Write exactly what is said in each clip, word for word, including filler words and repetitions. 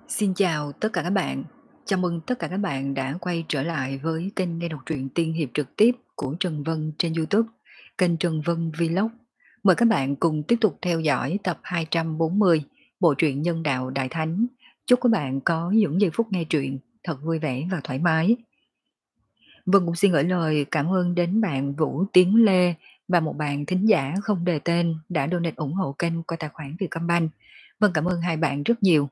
Xin chào tất cả các bạn. Chào mừng tất cả các bạn đã quay trở lại với kênh nghe đọc truyện tiên hiệp trực tiếp của Trần Vân trên YouTube, kênh Trần Vân Vlog. Mời các bạn cùng tiếp tục theo dõi tập hai trăm bốn mươi bộ truyện Nhân đạo Đại Thánh. Chúc các bạn có những giây phút nghe truyện thật vui vẻ và thoải mái. Vân cũng xin gửi lời cảm ơn đến bạn Vũ Tiến Lê và một bạn thính giả không đề tên đã donate ủng hộ kênh qua tài khoản Vietcombank. Vân cảm ơn hai bạn rất nhiều.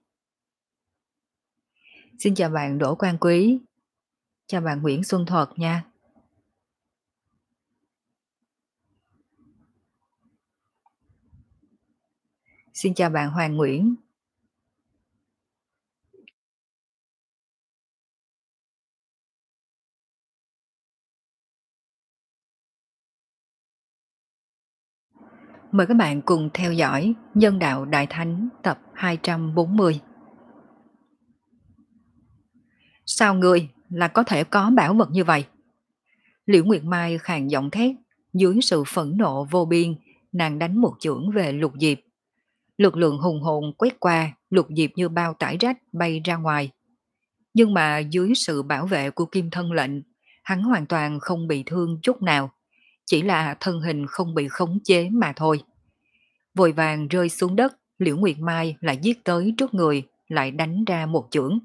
Xin chào bạn Đỗ Quang Quý, chào bạn Nguyễn Xuân Thuật nha. Xin chào bạn Hoàng Nguyễn. Mời các bạn cùng theo dõi Nhân đạo Đại Thánh tập hai trăm bốn mươi. Sao ngươi là có thể có bảo vật như vậy? Liễu Nguyệt Mai khàn giọng thét, dưới sự phẫn nộ vô biên, nàng đánh một chưởng về Lục Diệp. Lực lượng hùng hồn quét qua, Lục Diệp như bao tải rách bay ra ngoài. Nhưng mà dưới sự bảo vệ của Kim Thân Lệnh, hắn hoàn toàn không bị thương chút nào, chỉ là thân hình không bị khống chế mà thôi. Vội vàng rơi xuống đất, Liễu Nguyệt Mai lại giết tới trước người, lại đánh ra một chưởng.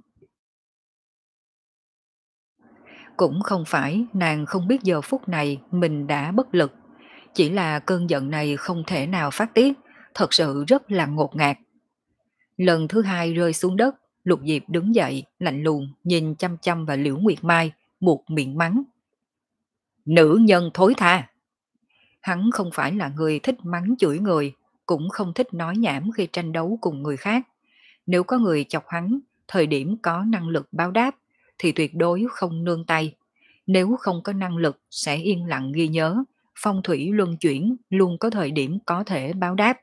Cũng không phải nàng không biết giờ phút này mình đã bất lực, chỉ là cơn giận này không thể nào phát tiết, thật sự rất là ngột ngạt. Lần thứ hai rơi xuống đất, Lục Diệp đứng dậy, lạnh lùng, nhìn chăm chăm vào Liễu Nguyệt Mai, buộc miệng mắng. Nữ nhân thối tha! Hắn không phải là người thích mắng chửi người, cũng không thích nói nhảm khi tranh đấu cùng người khác. Nếu có người chọc hắn, thời điểm có năng lực báo đáp, thì tuyệt đối không nương tay. Nếu không có năng lực, sẽ yên lặng ghi nhớ, phong thủy luân chuyển, luôn có thời điểm có thể báo đáp.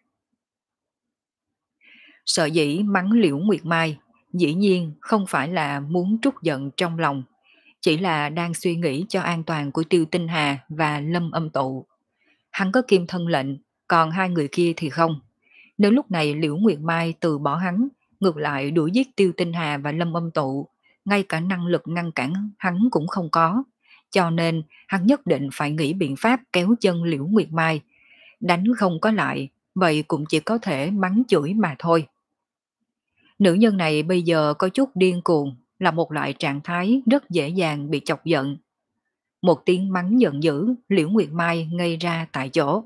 Sợ dĩ mắng Liễu Nguyệt Mai, dĩ nhiên không phải là muốn trút giận trong lòng, chỉ là đang suy nghĩ cho an toàn của Tiêu Tinh Hà và Lâm Âm Tụ. Hắn có Kim Thân Lệnh, còn hai người kia thì không. Nếu lúc này Liễu Nguyệt Mai từ bỏ hắn, ngược lại đuổi giết Tiêu Tinh Hà và Lâm Âm Tụ, ngay cả năng lực ngăn cản hắn cũng không có. Cho nên hắn nhất định phải nghĩ biện pháp kéo chân Liễu Nguyệt Mai. Đánh không có lại, vậy cũng chỉ có thể mắng chửi mà thôi. Nữ nhân này bây giờ có chút điên cuồng, là một loại trạng thái rất dễ dàng bị chọc giận. Một tiếng mắng giận dữ, Liễu Nguyệt Mai ngây ra tại chỗ.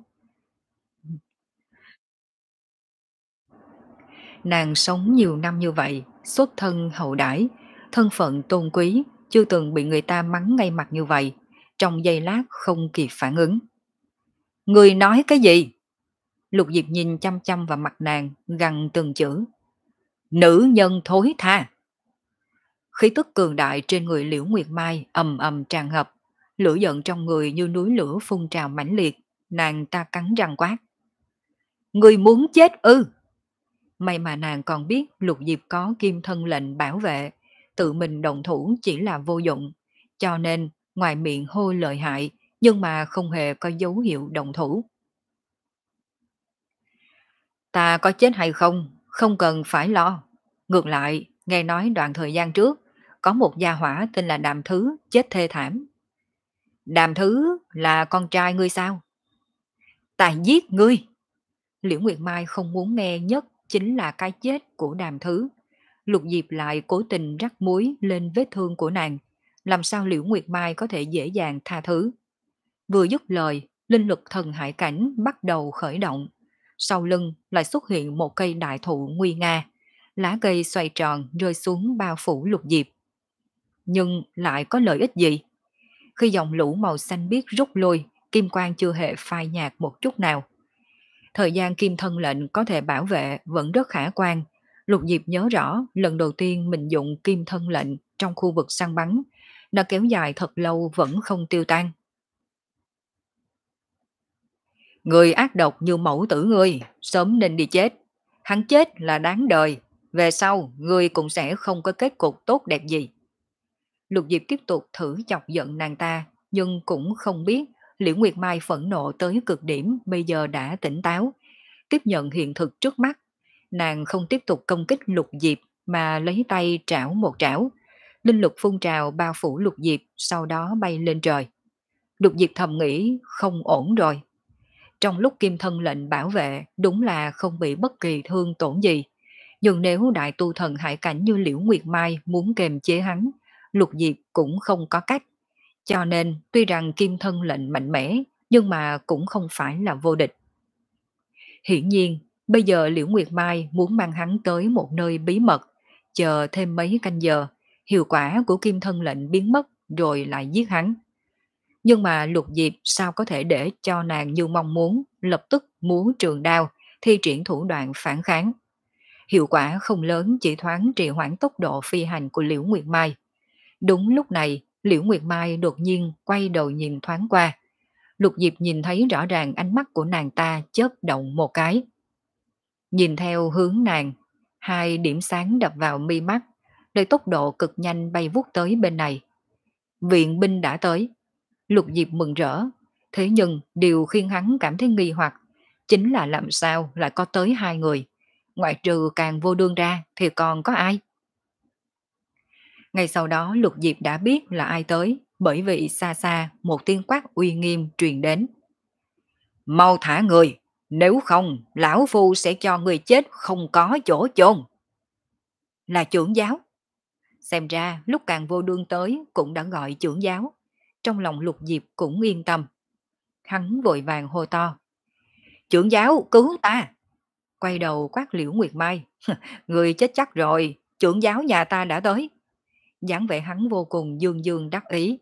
Nàng sống nhiều năm như vậy, xuất thân hậu đãi, thân phận tôn quý, chưa từng bị người ta mắng ngay mặt như vậy, trong giây lát không kịp phản ứng. Người nói cái gì? Lục Diệp nhìn chăm chăm vào mặt nàng, gằn từng chữ. Nữ nhân thối tha! Khí tức cường đại trên người Liễu Nguyệt Mai ầm ầm tràn ngập, lửa giận trong người như núi lửa phun trào mãnh liệt, nàng ta cắn răng quát. Người muốn chết ư? May mà nàng còn biết Lục Diệp có Kim Thân Lệnh bảo vệ, tự mình động thủ chỉ là vô dụng, cho nên ngoài miệng hô lợi hại, nhưng mà không hề có dấu hiệu động thủ. Ta có chết hay không, không cần phải lo. Ngược lại, nghe nói đoạn thời gian trước, có một gia hỏa tên là Đàm Thứ chết thê thảm. Đàm Thứ là con trai ngươi sao? Ta giết ngươi! Liễu Nguyệt Mai không muốn nghe nhất chính là cái chết của Đàm Thứ. Lục Diệp lại cố tình rắc muối lên vết thương của nàng, làm sao Liễu Nguyệt Mai có thể dễ dàng tha thứ. Vừa dứt lời, linh lực thần hải cảnh bắt đầu khởi động. Sau lưng lại xuất hiện một cây đại thụ nguy nga, lá cây xoay tròn rơi xuống bao phủ Lục Diệp. Nhưng lại có lợi ích gì? Khi dòng lũ màu xanh biếc rút lui, kim quang chưa hề phai nhạt một chút nào. Thời gian Kim Thân Lệnh có thể bảo vệ vẫn rất khả quan. Lục Diệp nhớ rõ lần đầu tiên mình dụng Kim Thân Lệnh trong khu vực săn bắn, nó kéo dài thật lâu vẫn không tiêu tan. Người ác độc như mẫu tử ngươi, sớm nên đi chết. Hắn chết là đáng đời, về sau ngươi cũng sẽ không có kết cục tốt đẹp gì. Lục Diệp tiếp tục thử chọc giận nàng ta, nhưng cũng không biết Liễu Nguyệt Mai phẫn nộ tới cực điểm bây giờ đã tỉnh táo, tiếp nhận hiện thực trước mắt. Nàng không tiếp tục công kích Lục Diệp mà lấy tay trảo một trảo. Linh lực phun trào bao phủ Lục Diệp, sau đó bay lên trời. Lục Diệp thầm nghĩ không ổn rồi. Trong lúc kim thân lệnh bảo vệ, đúng là không bị bất kỳ thương tổn gì. Nhưng nếu đại tu thần hải cảnh như Liễu Nguyệt Mai muốn kềm chế hắn, Lục Diệp cũng không có cách. Cho nên, tuy rằng kim thân lệnh mạnh mẽ, nhưng mà cũng không phải là vô địch. Hiển nhiên, bây giờ Liễu Nguyệt Mai muốn mang hắn tới một nơi bí mật, chờ thêm mấy canh giờ, hiệu quả của kim thân lệnh biến mất rồi lại giết hắn. Nhưng mà Lục Diệp sao có thể để cho nàng như mong muốn, lập tức múa trường đao, thi triển thủ đoạn phản kháng. Hiệu quả không lớn, chỉ thoáng trì hoãn tốc độ phi hành của Liễu Nguyệt Mai. Đúng lúc này, Liễu Nguyệt Mai đột nhiên quay đầu nhìn thoáng qua. Lục Diệp nhìn thấy rõ ràng ánh mắt của nàng ta chớp động một cái. Nhìn theo hướng nàng, hai điểm sáng đập vào mi mắt, lấy tốc độ cực nhanh bay vút tới bên này. Viện binh đã tới. Lục Diệp mừng rỡ, thế nhưng điều khiến hắn cảm thấy nghi hoặc chính là làm sao lại có tới hai người. Ngoại trừ Càng Vô Đương ra thì còn có ai? Ngay sau đó Lục Diệp đã biết là ai tới, bởi vì xa xa một tiếng quát uy nghiêm truyền đến. Mau thả người, nếu không lão phu sẽ cho người chết không có chỗ chôn. Là trưởng giáo. Xem ra lúc Càng Vô Đương tới cũng đã gọi trưởng giáo. Trong lòng Lục Diệp cũng yên tâm. Hắn vội vàng hô to. Trưởng giáo cứu ta. Quay đầu quát Liễu Nguyệt Mai. Người chết chắc rồi, trưởng giáo nhà ta đã tới. Dáng vẻ hắn vô cùng dương dương đắc ý.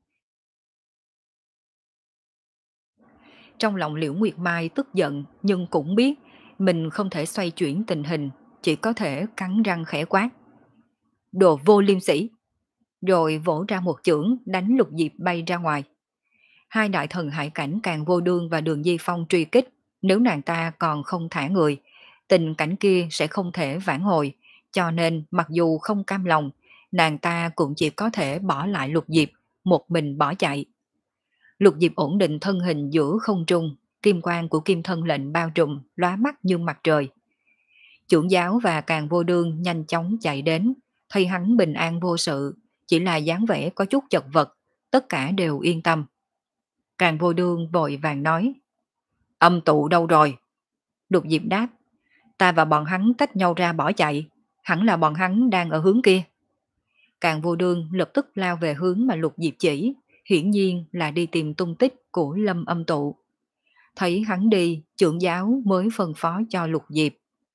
Trong lòng Liễu Nguyệt Mai tức giận nhưng cũng biết mình không thể xoay chuyển tình hình, chỉ có thể cắn răng khẽ quát. Đồ vô liêm sĩ. Rồi vỗ ra một chưởng đánh Lục Diệp bay ra ngoài. Hai đại thần hải cảnh Càng Vô Đương và Đường Di Phong truy kích, nếu nàng ta còn không thả người, tình cảnh kia sẽ không thể vãn hồi, cho nên mặc dù không cam lòng, nàng ta cũng chỉ có thể bỏ lại Lục Diệp, một mình bỏ chạy. Lục Diệp ổn định thân hình giữa không trung, kim quang của kim thân lệnh bao trùm, lóa mắt như mặt trời. Trưởng giáo và Càng Vô Đương nhanh chóng chạy đến, thấy hắn bình an vô sự, chỉ là dáng vẻ có chút chật vật, tất cả đều yên tâm. Càng Vô Đương vội vàng nói. Âm tụ đâu rồi? Lục Diệp đáp. Ta và bọn hắn tách nhau ra bỏ chạy, hẳn là bọn hắn đang ở hướng kia. Càng Vô Đương lập tức lao về hướng mà Lục Diệp chỉ, hiển nhiên là đi tìm tung tích của Lâm Âm Tụ. Thấy hắn đi, trưởng giáo mới phân phó cho Lục Diệp.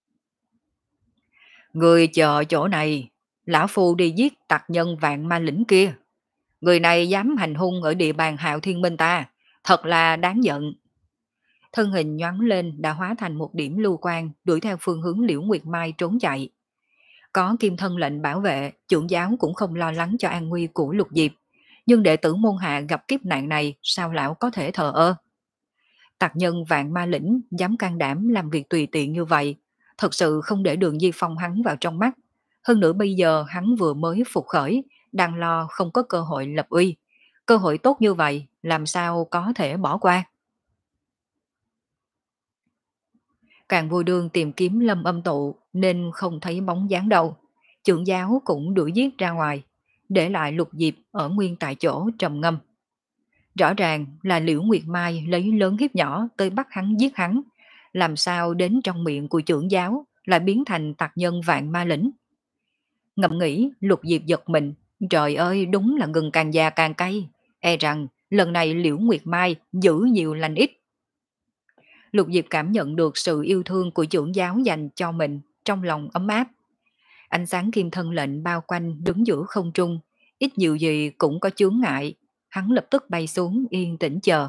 Người chờ chỗ này, lão phu đi giết tặc nhân Vạn Ma Lĩnh kia. Người này dám hành hung ở địa bàn Hạo Thiên Minh ta, thật là đáng giận. Thân hình nhoáng lên đã hóa thành một điểm lưu quang đuổi theo phương hướng Liễu Nguyệt Mai trốn chạy. Có kim thân lệnh bảo vệ, trưởng giáo cũng không lo lắng cho an nguy của Lục Diệp. Nhưng đệ tử môn hạ gặp kiếp nạn này, sao lão có thể thờ ơ? Tặc nhân Vạn Ma Lĩnh dám can đảm làm việc tùy tiện như vậy, thật sự không để Đường Di Phong hắn vào trong mắt. Hơn nữa bây giờ hắn vừa mới phục khởi, đang lo không có cơ hội lập uy. Cơ hội tốt như vậy, làm sao có thể bỏ qua? Càng Vô Đương tìm kiếm Lâm Âm Tụ nên không thấy bóng dáng đâu. Trưởng giáo cũng đuổi giết ra ngoài, để lại Lục Diệp ở nguyên tại chỗ trầm ngâm. Rõ ràng là Liễu Nguyệt Mai lấy lớn hiếp nhỏ tới bắt hắn giết hắn, làm sao đến trong miệng của trưởng giáo lại biến thành tặc nhân Vạn Ma Lĩnh. Ngẫm nghĩ Lục Diệp giật mình, trời ơi đúng là gừng càng già càng cay, e rằng lần này Liễu Nguyệt Mai giữ nhiều lành ít. Lục Diệp cảm nhận được sự yêu thương của trưởng giáo dành cho mình, trong lòng ấm áp. Ánh sáng kim thân lệnh bao quanh đứng giữa không trung, ít nhiều gì cũng có chướng ngại, hắn lập tức bay xuống yên tĩnh chờ.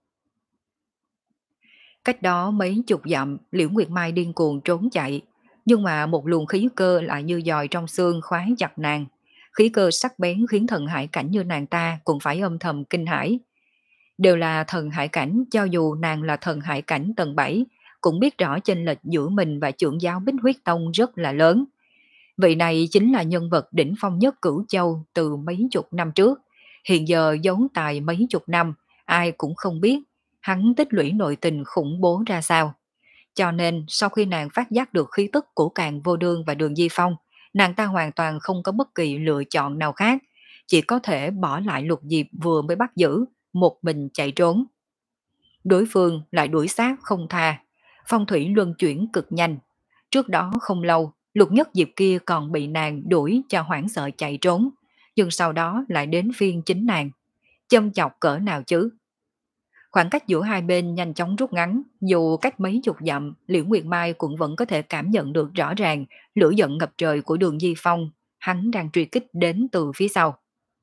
Cách đó mấy chục dặm, Liễu Nguyệt Mai điên cuồng trốn chạy, nhưng mà một luồng khí cơ lại như dòi trong xương khoái chặt nàng. Khí cơ sắc bén khiến thần hải cảnh như nàng ta cũng phải âm thầm kinh hãi. Đều là thần hải cảnh, cho dù nàng là thần hải cảnh tầng bảy, cũng biết rõ chênh lệch giữa mình và trưởng giáo Bích Huyết Tông rất là lớn. Vị này chính là nhân vật đỉnh phong nhất Cửu Châu từ mấy chục năm trước, hiện giờ giấu tài mấy chục năm, ai cũng không biết hắn tích lũy nội tình khủng bố ra sao. Cho nên sau khi nàng phát giác được khí tức của Càng Vô Đương và Đường Di Phong, nàng ta hoàn toàn không có bất kỳ lựa chọn nào khác, chỉ có thể bỏ lại Lục Diệp vừa mới bắt giữ, một mình chạy trốn. Đối phương lại đuổi sát không tha, phong thủy luân chuyển cực nhanh. Trước đó không lâu, Lục Nhất Diệp kia còn bị nàng đuổi cho hoảng sợ chạy trốn, nhưng sau đó lại đến phiên chính nàng. Châm chọc cỡ nào chứ? Khoảng cách giữa hai bên nhanh chóng rút ngắn, dù cách mấy chục dặm, Liễu Nguyệt Mai cũng vẫn có thể cảm nhận được rõ ràng lửa giận ngập trời của Đường Di Phong, hắn đang truy kích đến từ phía sau.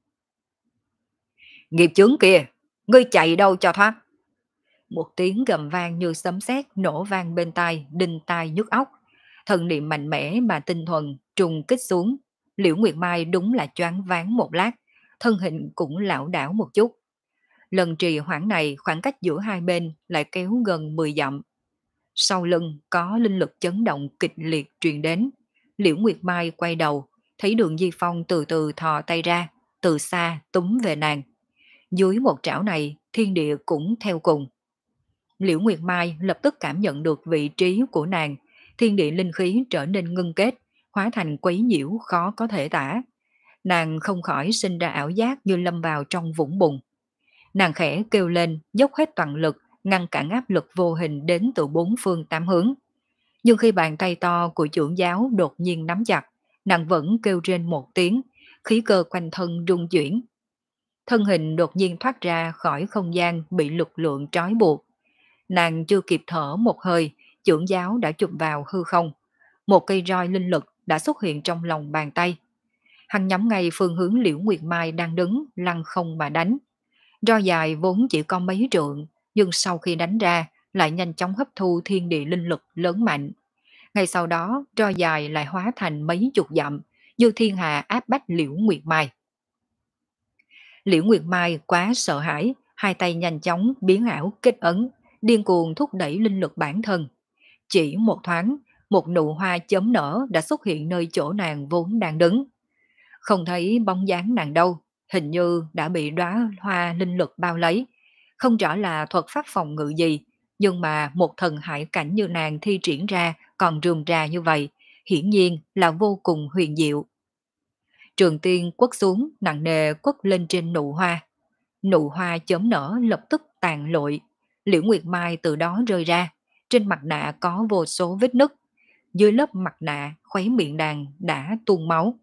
Nghiệp chướng kìa, ngươi chạy đâu cho thoát? Một tiếng gầm vang như sấm sét nổ vang bên tai, đinh tai nhức óc. Thần niệm mạnh mẽ mà tinh thuần trùng kích xuống, Liễu Nguyệt Mai đúng là choáng váng một lát, thân hình cũng lảo đảo một chút. Lần trì hoãn này khoảng cách giữa hai bên lại kéo gần mười dặm. Sau lưng có linh lực chấn động kịch liệt truyền đến. Liễu Nguyệt Mai quay đầu, thấy Đường Di Phong từ từ thò tay ra, từ xa túm về nàng. Dưới một trảo này, thiên địa cũng theo cùng. Liễu Nguyệt Mai lập tức cảm nhận được vị trí của nàng, thiên địa linh khí trở nên ngưng kết, hóa thành quấy nhiễu khó có thể tả. Nàng không khỏi sinh ra ảo giác như lâm vào trong vũng bùn. Nàng khẽ kêu lên, dốc hết toàn lực, ngăn cản áp lực vô hình đến từ bốn phương tám hướng. Nhưng khi bàn tay to của trưởng giáo đột nhiên nắm chặt, nàng vẫn kêu trên một tiếng, khí cơ quanh thân rung chuyển. Thân hình đột nhiên thoát ra khỏi không gian bị lực lượng trói buộc. Nàng chưa kịp thở một hơi, trưởng giáo đã chụp vào hư không. Một cây roi linh lực đã xuất hiện trong lòng bàn tay. Hắn nhắm ngay phương hướng Liễu Nguyệt Mai đang đứng, lăng không mà đánh. Roi dài vốn chỉ có mấy trượng, nhưng sau khi đánh ra lại nhanh chóng hấp thu thiên địa linh lực lớn mạnh. Ngay sau đó, roi dài lại hóa thành mấy chục dặm, như thiên hà áp bách Liễu Nguyệt Mai. Liễu Nguyệt Mai quá sợ hãi, hai tay nhanh chóng biến ảo kết ấn, điên cuồng thúc đẩy linh lực bản thân. Chỉ một thoáng, một nụ hoa chớm nở đã xuất hiện nơi chỗ nàng vốn đang đứng. Không thấy bóng dáng nàng đâu, hình như đã bị đóa hoa linh lực bao lấy. Không rõ là thuật pháp phòng ngự gì, nhưng mà một thần hải cảnh như nàng thi triển ra còn rườm rà như vậy, hiển nhiên là vô cùng huyền diệu. Trường tiên quất xuống, nặng nề quất lên trên nụ hoa. Nụ hoa chớm nở lập tức tàn lụi. Liễu Nguyệt Mai từ đó rơi ra, trên mặt nạ có vô số vết nứt. Dưới lớp mặt nạ, khóe miệng nàng đã tuôn máu.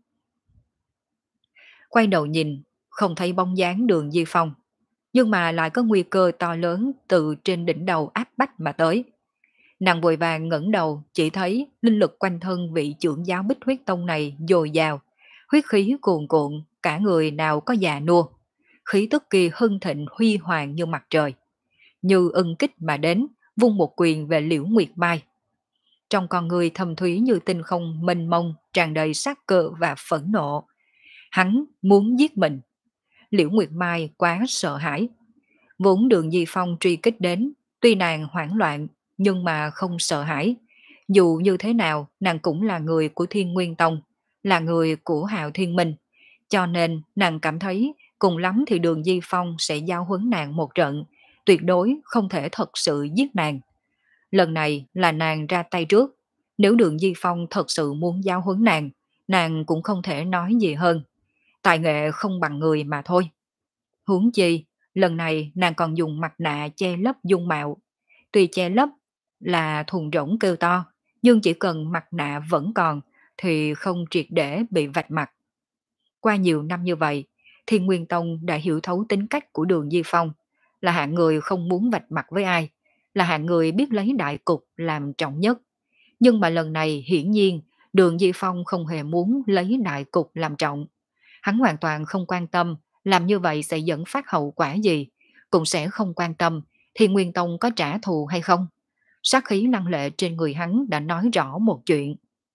Quay đầu nhìn, không thấy bóng dáng Đường Di Phong, nhưng mà lại có nguy cơ to lớn từ trên đỉnh đầu áp bách mà tới. Nàng vội vàng ngẩng đầu, chỉ thấy linh lực quanh thân vị trưởng giáo Bích Huyết Tông này dồi dào, huyết khí cuồn cuộn, cả người nào có già nua. Khí tức kia hưng thịnh huy hoàng như mặt trời. Như ưng kích mà đến, vung một quyền về Liễu Nguyệt Mai. Trong con người thâm thúy như tinh không mênh mông, tràn đầy sát cơ và phẫn nộ. Hắn muốn giết mình. Liễu Nguyệt Mai quá sợ hãi. Vốn Đường Di Phong truy kích đến, tuy nàng hoảng loạn, nhưng mà không sợ hãi. Dù như thế nào, nàng cũng là người của Thiên Nguyên Tông, là người của Hạo Thiên Minh. Cho nên, nàng cảm thấy, cùng lắm thì Đường Di Phong sẽ giao huấn nàng một trận, tuyệt đối không thể thật sự giết nàng. Lần này là nàng ra tay trước, nếu Đường Di Phong thật sự muốn giao huấn nàng, nàng cũng không thể nói gì hơn. Tài nghệ không bằng người mà thôi. Huống chi, lần này nàng còn dùng mặt nạ che lấp dung mạo. Tuy che lấp là thùng rỗng kêu to, nhưng chỉ cần mặt nạ vẫn còn thì không triệt để bị vạch mặt. Qua nhiều năm như vậy, Thiên Nguyên Tông đã hiểu thấu tính cách của Đường Di Phong, là hạng người không muốn vạch mặt với ai, là hạng người biết lấy đại cục làm trọng nhất. Nhưng mà lần này hiển nhiên Đường Di Phong không hề muốn lấy đại cục làm trọng. Hắn hoàn toàn không quan tâm làm như vậy sẽ dẫn phát hậu quả gì, cũng sẽ không quan tâm Thiên Nguyên Tông có trả thù hay không. Sát khí lăng lệ trên người hắn đã nói rõ một chuyện.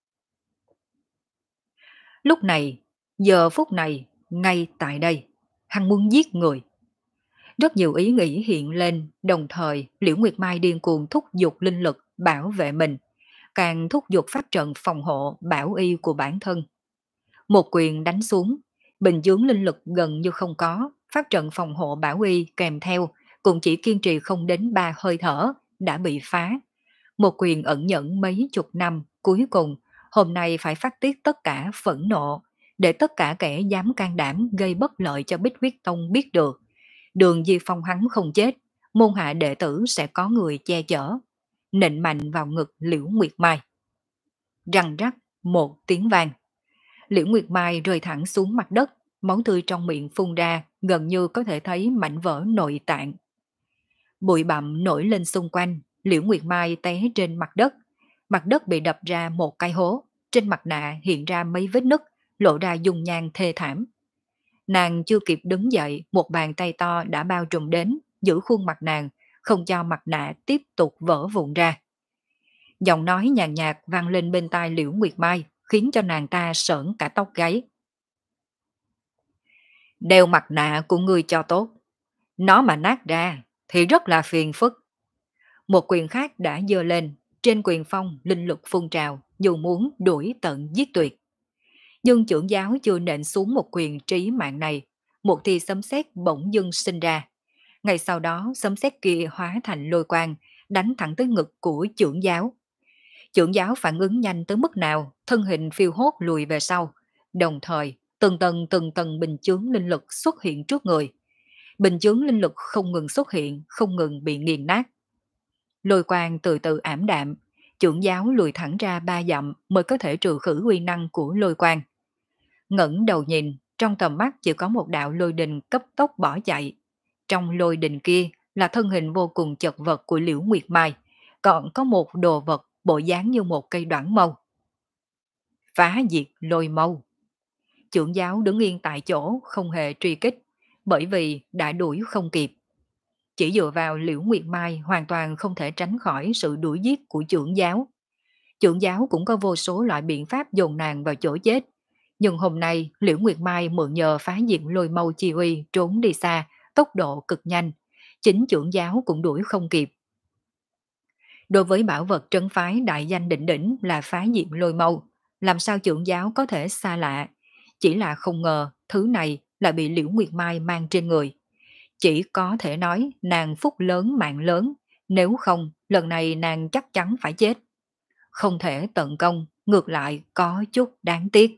Lúc này, giờ phút này, ngay tại đây, hắn muốn giết người. Rất nhiều ý nghĩ hiện lên, đồng thời Liễu Nguyệt Mai điên cuồng thúc giục linh lực bảo vệ mình, càng thúc giục phát trận phòng hộ bảo y của bản thân. Một quyền đánh xuống, bình chướng linh lực gần như không có, phát trận phòng hộ bảo y kèm theo cũng chỉ kiên trì không đến ba hơi thở đã bị phá. Một quyền ẩn nhẫn mấy chục năm, cuối cùng hôm nay phải phát tiết tất cả phẫn nộ, để tất cả kẻ dám can đảm gây bất lợi cho Bích Huyết Tông biết được. Đường Di Phong hắn không chết, môn hạ đệ tử sẽ có người che chở. Nịnh mạnh vào ngực Liễu Nguyệt Mai. Răng rắc, một tiếng vang. Liễu Nguyệt Mai rơi thẳng xuống mặt đất, máu tươi trong miệng phun ra, gần như có thể thấy mảnh vỡ nội tạng. Bụi bặm nổi lên xung quanh, Liễu Nguyệt Mai té trên mặt đất. Mặt đất bị đập ra một cái hố, trên mặt nạ hiện ra mấy vết nứt, lộ ra dung nhan thê thảm. Nàng chưa kịp đứng dậy, một bàn tay to đã bao trùm đến, giữ khuôn mặt nàng, không cho mặt nạ tiếp tục vỡ vụn ra. Giọng nói nhàn nhạt vang lên bên tai Liễu Nguyệt Mai, khiến cho nàng ta sởn cả tóc gáy. Đeo mặt nạ của ngươi cho tốt. Nó mà nát ra thì rất là phiền phức. Một quyền khác đã giơ lên, trên quyền phong linh lực phun trào, dù muốn đuổi tận giết tuyệt. Nhưng trưởng giáo chưa nện xuống một quyền trí mạng này, một tia sấm sét bỗng dưng sinh ra. Ngay sau đó sấm sét kia hóa thành lôi quang, đánh thẳng tới ngực của trưởng giáo. Trưởng giáo phản ứng nhanh tới mức nào, thân hình phiêu hốt lùi về sau, đồng thời từng tầng từng tầng bình chướng linh lực xuất hiện trước người. Bình chướng linh lực không ngừng xuất hiện, không ngừng bị nghiền nát. Lôi quang từ từ ảm đạm, trưởng giáo lùi thẳng ra ba dặm mới có thể trừ khử uy năng của lôi quang. Ngẩng đầu nhìn, trong tầm mắt chỉ có một đạo lôi đình cấp tốc bỏ chạy. Trong lôi đình kia là thân hình vô cùng chật vật của Liễu Nguyệt Mai, còn có một đồ vật bộ dáng như một cây đoạn mâu. Phá diệt lôi mâu. Trưởng giáo đứng yên tại chỗ không hề truy kích, bởi vì đã đuổi không kịp. Chỉ dựa vào Liễu Nguyệt Mai hoàn toàn không thể tránh khỏi sự đuổi giết của trưởng giáo. Trưởng giáo cũng có vô số loại biện pháp dồn nàng vào chỗ chết. Nhưng hôm nay Liễu Nguyệt Mai mượn nhờ phá diệt lôi mâu chi uy trốn đi xa, tốc độ cực nhanh. Chính trưởng giáo cũng đuổi không kịp. Đối với bảo vật trấn phái đại danh đỉnh đỉnh là phá diệt lôi mâu, làm sao trưởng giáo có thể xa lạ. Chỉ là không ngờ thứ này lại bị Liễu Nguyệt Mai mang trên người. Chỉ có thể nói nàng phúc lớn mạng lớn, nếu không lần này nàng chắc chắn phải chết. Không thể tận công, ngược lại có chút đáng tiếc.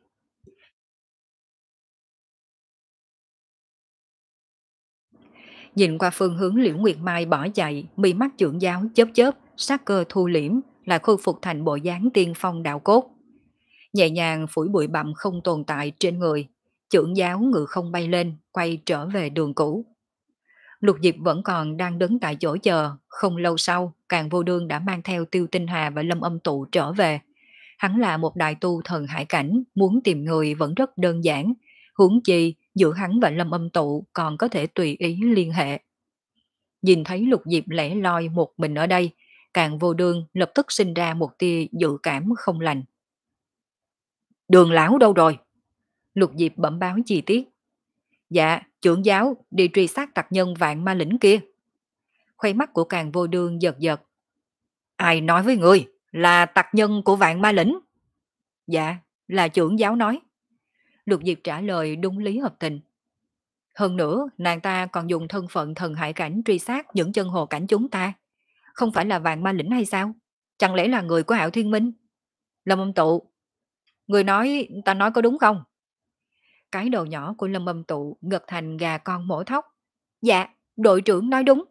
Nhìn qua phương hướng Liễu Nguyệt Mai bỏ chạy, mi mắt trưởng giáo chớp chớp, sát cơ thu liễm, lại khôi phục thành bộ dáng tiên phong đạo cốt. Nhẹ nhàng phủi bụi bặm không tồn tại trên người, trưởng giáo ngự không bay lên, quay trở về đường cũ. Lục Diệp vẫn còn đang đứng tại chỗ chờ, không lâu sau, Càng Vô Đương đã mang theo Tiêu Tinh Hà và Lâm Âm Tụ trở về. Hắn là một đại tu thần hải cảnh, muốn tìm người vẫn rất đơn giản, huống chi giữa hắn và Lâm Âm Tụ còn có thể tùy ý liên hệ. Nhìn thấy Lục Diệp lẻ loi một mình ở đây, Càng Vô Đương lập tức sinh ra một tia dự cảm không lành. Đường lão đâu rồi? Lục Diệp bẩm báo chi tiết. Dạ, trưởng giáo đi truy sát tặc nhân vạn ma lĩnh kia. Khoe mắt của Càng Vô Đương giật giật. Ai nói với người là tặc nhân của vạn ma lĩnh? Dạ, là trưởng giáo nói. Lục Diệp trả lời đúng lý hợp tình. Hơn nữa, nàng ta còn dùng thân phận thần hải cảnh truy sát những chân hồ cảnh chúng ta. Không phải là vạn ma lĩnh hay sao? Chẳng lẽ là người của Hạo Thiên Minh? Lâm Âm Tụ, người nói, ta nói có đúng không? Cái đầu nhỏ của Lâm Âm Tụ gật thành gà con mổ thóc. Dạ, đội trưởng nói đúng.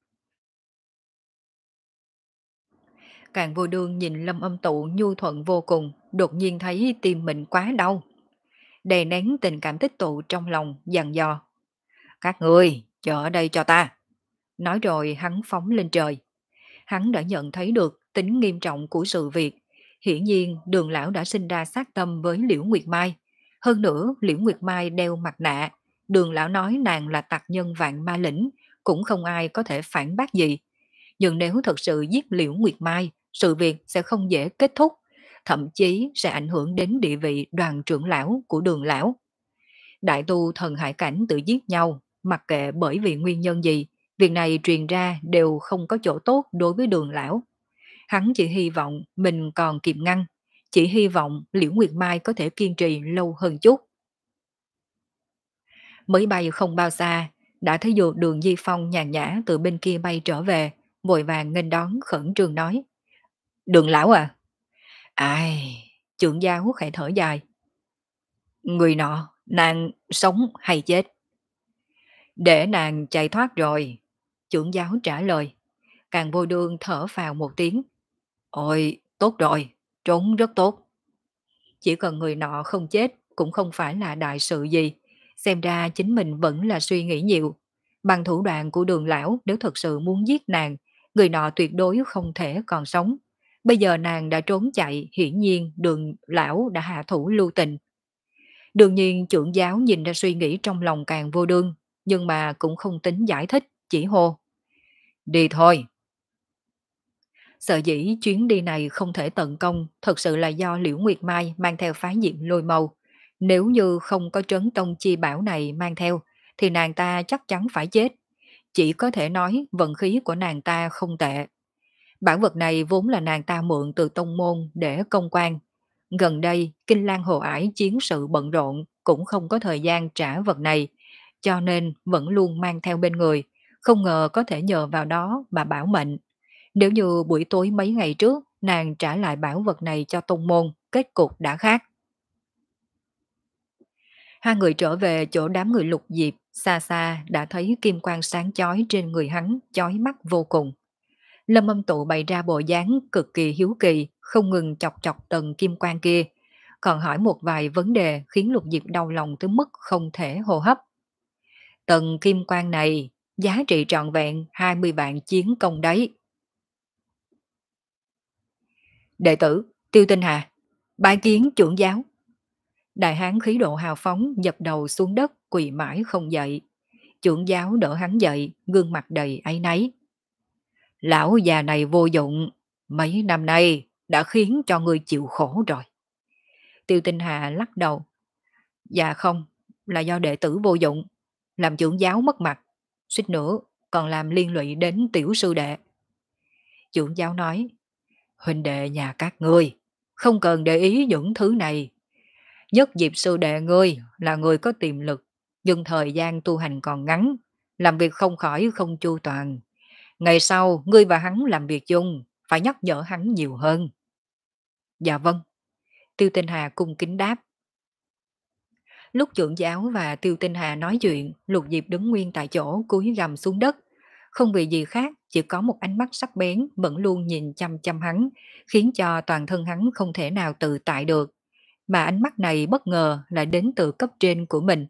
Càng Vô Đương nhìn Lâm Âm Tụ nhu thuận vô cùng, đột nhiên thấy tim mình quá đau. Đè nén tình cảm tích tụ trong lòng, dằn dò. Các người, chờ ở đây cho ta. Nói rồi hắn phóng lên trời. Hắn đã nhận thấy được tính nghiêm trọng của sự việc. Hiển nhiên Đường lão đã sinh ra sát tâm với Liễu Nguyệt Mai. Hơn nữa Liễu Nguyệt Mai đeo mặt nạ. Đường lão nói nàng là tặc nhân vạn ma lĩnh, cũng không ai có thể phản bác gì. Nhưng nếu thật sự giết Liễu Nguyệt Mai, sự việc sẽ không dễ kết thúc, thậm chí sẽ ảnh hưởng đến địa vị đoàn trưởng lão của Đường lão. Đại tu thần hải cảnh tự giết nhau, mặc kệ bởi vì nguyên nhân gì, việc này truyền ra đều không có chỗ tốt đối với Đường lão. Hắn chỉ hy vọng mình còn kịp ngăn, chỉ hy vọng Liễu Nguyệt Mai có thể kiên trì lâu hơn chút. Mới bay không bao xa, đã thấy được Đường Di Phong nhàn nhã từ bên kia bay trở về, vội vàng nghênh đón khẩn trương nói. Đường lão à? Ai, Trưởng giáo khẽ thở dài. Người nọ, nàng sống hay chết? Để nàng chạy thoát rồi. Trưởng giáo trả lời. Càng vô đương thở phào một tiếng. Ôi, tốt rồi, trốn rất tốt. Chỉ cần người nọ không chết cũng không phải là đại sự gì. Xem ra chính mình vẫn là suy nghĩ nhiều. Bằng thủ đoạn của đường lão, nếu thật sự muốn giết nàng, người nọ tuyệt đối không thể còn sống. Bây giờ nàng đã trốn chạy, hiển nhiên đường lão đã hạ thủ lưu tình. Đương nhiên trưởng giáo nhìn ra suy nghĩ trong lòng càng vô đương, nhưng mà cũng không tính giải thích, chỉ hô. Đi thôi. Sợ dĩ chuyến đi này không thể tận công, thật sự là do Liễu Nguyệt Mai mang theo phái nhiệm lôi mâu. Nếu như không có trấn tông chi bảo này mang theo, thì nàng ta chắc chắn phải chết. Chỉ có thể nói vận khí của nàng ta không tệ. Bảo vật này vốn là nàng ta mượn từ tông môn để công quan. Gần đây, Kinh Lan Hồ Ải chiến sự bận rộn, cũng không có thời gian trả vật này, cho nên vẫn luôn mang theo bên người, không ngờ có thể nhờ vào đó mà bảo mệnh. Nếu như buổi tối mấy ngày trước, nàng trả lại bảo vật này cho tông môn, kết cục đã khác. Hai người trở về chỗ đám người Lục Diệp, xa xa đã thấy kim quang sáng chói trên người hắn, chói mắt vô cùng. Lâm Âm Tụ bày ra bộ dáng cực kỳ hiếu kỳ, không ngừng chọc chọc tầng kim quang kia, còn hỏi một vài vấn đề khiến Lục Diệp đau lòng tới mức không thể hô hấp. Tầng kim quang này, giá trị trọn vẹn hai mươi vạn chiến công đấy. Đệ tử, Tiêu Tinh Hà, bái kiến trưởng giáo. Đại hán khí độ hào phóng dập đầu xuống đất quỳ mãi không dậy. Trưởng giáo đỡ hắn dậy, gương mặt đầy áy náy. Lão già này vô dụng, mấy năm nay đã khiến cho ngươi chịu khổ rồi. Tiêu Tinh Hà lắc đầu. Dạ không, là do đệ tử vô dụng, làm trưởng giáo mất mặt, suýt nữa còn làm liên lụy đến tiểu sư đệ. Trưởng giáo nói, huynh đệ nhà các ngươi, không cần để ý những thứ này. Nhất Diệp sư đệ ngươi là người có tiềm lực, nhưng thời gian tu hành còn ngắn, làm việc không khỏi không chu toàn. Ngày sau, ngươi và hắn làm việc chung, phải nhắc nhở hắn nhiều hơn. Dạ vâng. Tiêu Tinh Hà cung kính đáp. Lúc trưởng giáo và Tiêu Tinh Hà nói chuyện, Lục Diệp đứng nguyên tại chỗ cúi gằm xuống đất. Không vì gì khác, chỉ có một ánh mắt sắc bén vẫn luôn nhìn chăm chăm hắn, khiến cho toàn thân hắn không thể nào tự tại được. Mà ánh mắt này bất ngờ là đến từ cấp trên của mình.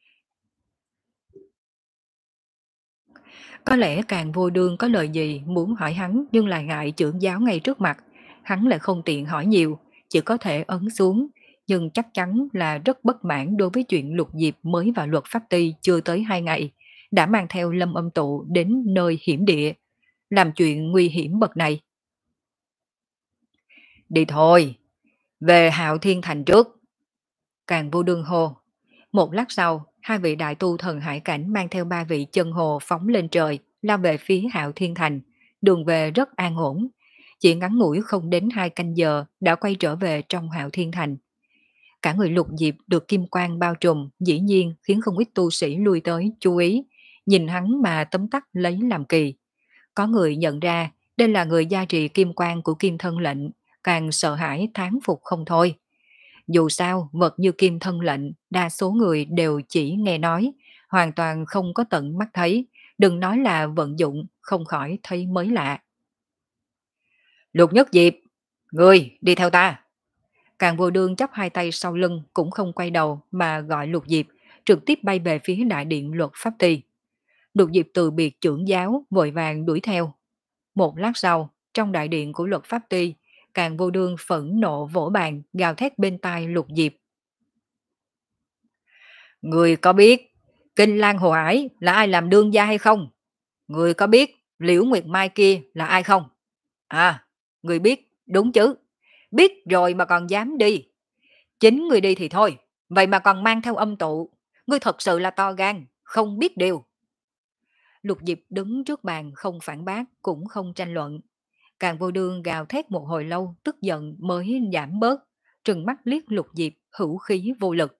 Có lẽ càng vô đương có lời gì muốn hỏi hắn nhưng lại ngại trưởng giáo ngay trước mặt. Hắn lại không tiện hỏi nhiều, chỉ có thể ấn xuống. Nhưng chắc chắn là rất bất mãn đối với chuyện Lục Diệp mới vào luật pháp ty chưa tới hai ngày. Đã mang theo Lâm Âm Tụ đến nơi hiểm địa, làm chuyện nguy hiểm bậc này. Đi thôi, về Hạo Thiên Thành trước. Càng vô đương hô. Một lát sau, hai vị đại tu thần hải cảnh mang theo ba vị chân hồ phóng lên trời, lao về phía Hạo Thiên Thành. Đường về rất an ổn. Chỉ ngắn ngủi không đến hai canh giờ đã quay trở về trong Hạo Thiên Thành. Cả người Lục Diệp được kim quang bao trùm, dĩ nhiên khiến không ít tu sĩ lui tới chú ý, nhìn hắn mà tấm tắc lấy làm kỳ. Có người nhận ra đây là người gia trì kim quang của kim thân lệnh, càng sợ hãi thán phục không thôi. Dù sao, vật như kim thân lệnh, đa số người đều chỉ nghe nói, hoàn toàn không có tận mắt thấy, đừng nói là vận dụng, không khỏi thấy mới lạ. Lục Nhất Diệp, ngươi đi theo ta. Càng vô đương chắp hai tay sau lưng cũng không quay đầu mà gọi Lục Diệp, trực tiếp bay về phía đại điện luật pháp ty. Lục Diệp từ biệt trưởng giáo vội vàng đuổi theo. Một lát sau, trong đại điện của luật pháp ty, Càng vô đương phẫn nộ vỗ bàn gào thét bên tai Lục Diệp. Người có biết Kinh Lan Hồ Ải là ai làm đương gia hay không? Người có biết Liễu Nguyệt Mai kia là ai không? À, người biết, đúng chứ. Biết rồi mà còn dám đi. Chính người đi thì thôi, vậy mà còn mang theo Âm Tụ. Ngươi thật sự là to gan, không biết điều. Lục Diệp đứng trước bàn không phản bác, cũng không tranh luận. Càng vô đương gào thét một hồi lâu, tức giận mới giảm bớt, trừng mắt liếc Lục Diệp, hữu khí vô lực.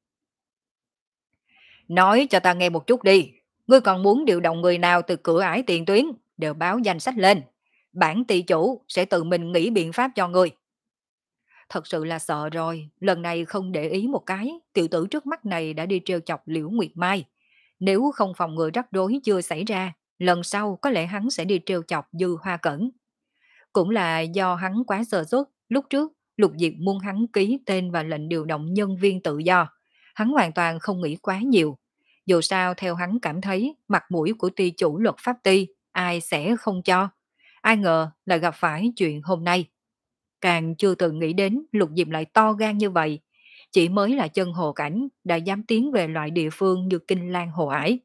Nói cho ta nghe một chút đi, ngươi còn muốn điều động người nào từ cửa ải tiền tuyến, đều báo danh sách lên. Bản ty chủ sẽ tự mình nghĩ biện pháp cho ngươi. Thật sự là sợ rồi, lần này không để ý một cái, tiểu tử trước mắt này đã đi trêu chọc Liễu Nguyệt Mai. Nếu không phòng ngừa rắc rối chưa xảy ra, lần sau có lẽ hắn sẽ đi trêu chọc Dư Hoa Cẩn. Cũng là do hắn quá sơ suất, lúc trước Lục Diệp muốn hắn ký tên và lệnh điều động nhân viên tự do. Hắn hoàn toàn không nghĩ quá nhiều. Dù sao theo hắn cảm thấy mặt mũi của ty chủ luật pháp ty, ai sẽ không cho. Ai ngờ lại gặp phải chuyện hôm nay. Càng chưa từng nghĩ đến Lục Diệp lại to gan như vậy. Chỉ mới là chân hồ cảnh đã dám tiến về loại địa phương như Kinh Lan Hồ Ải.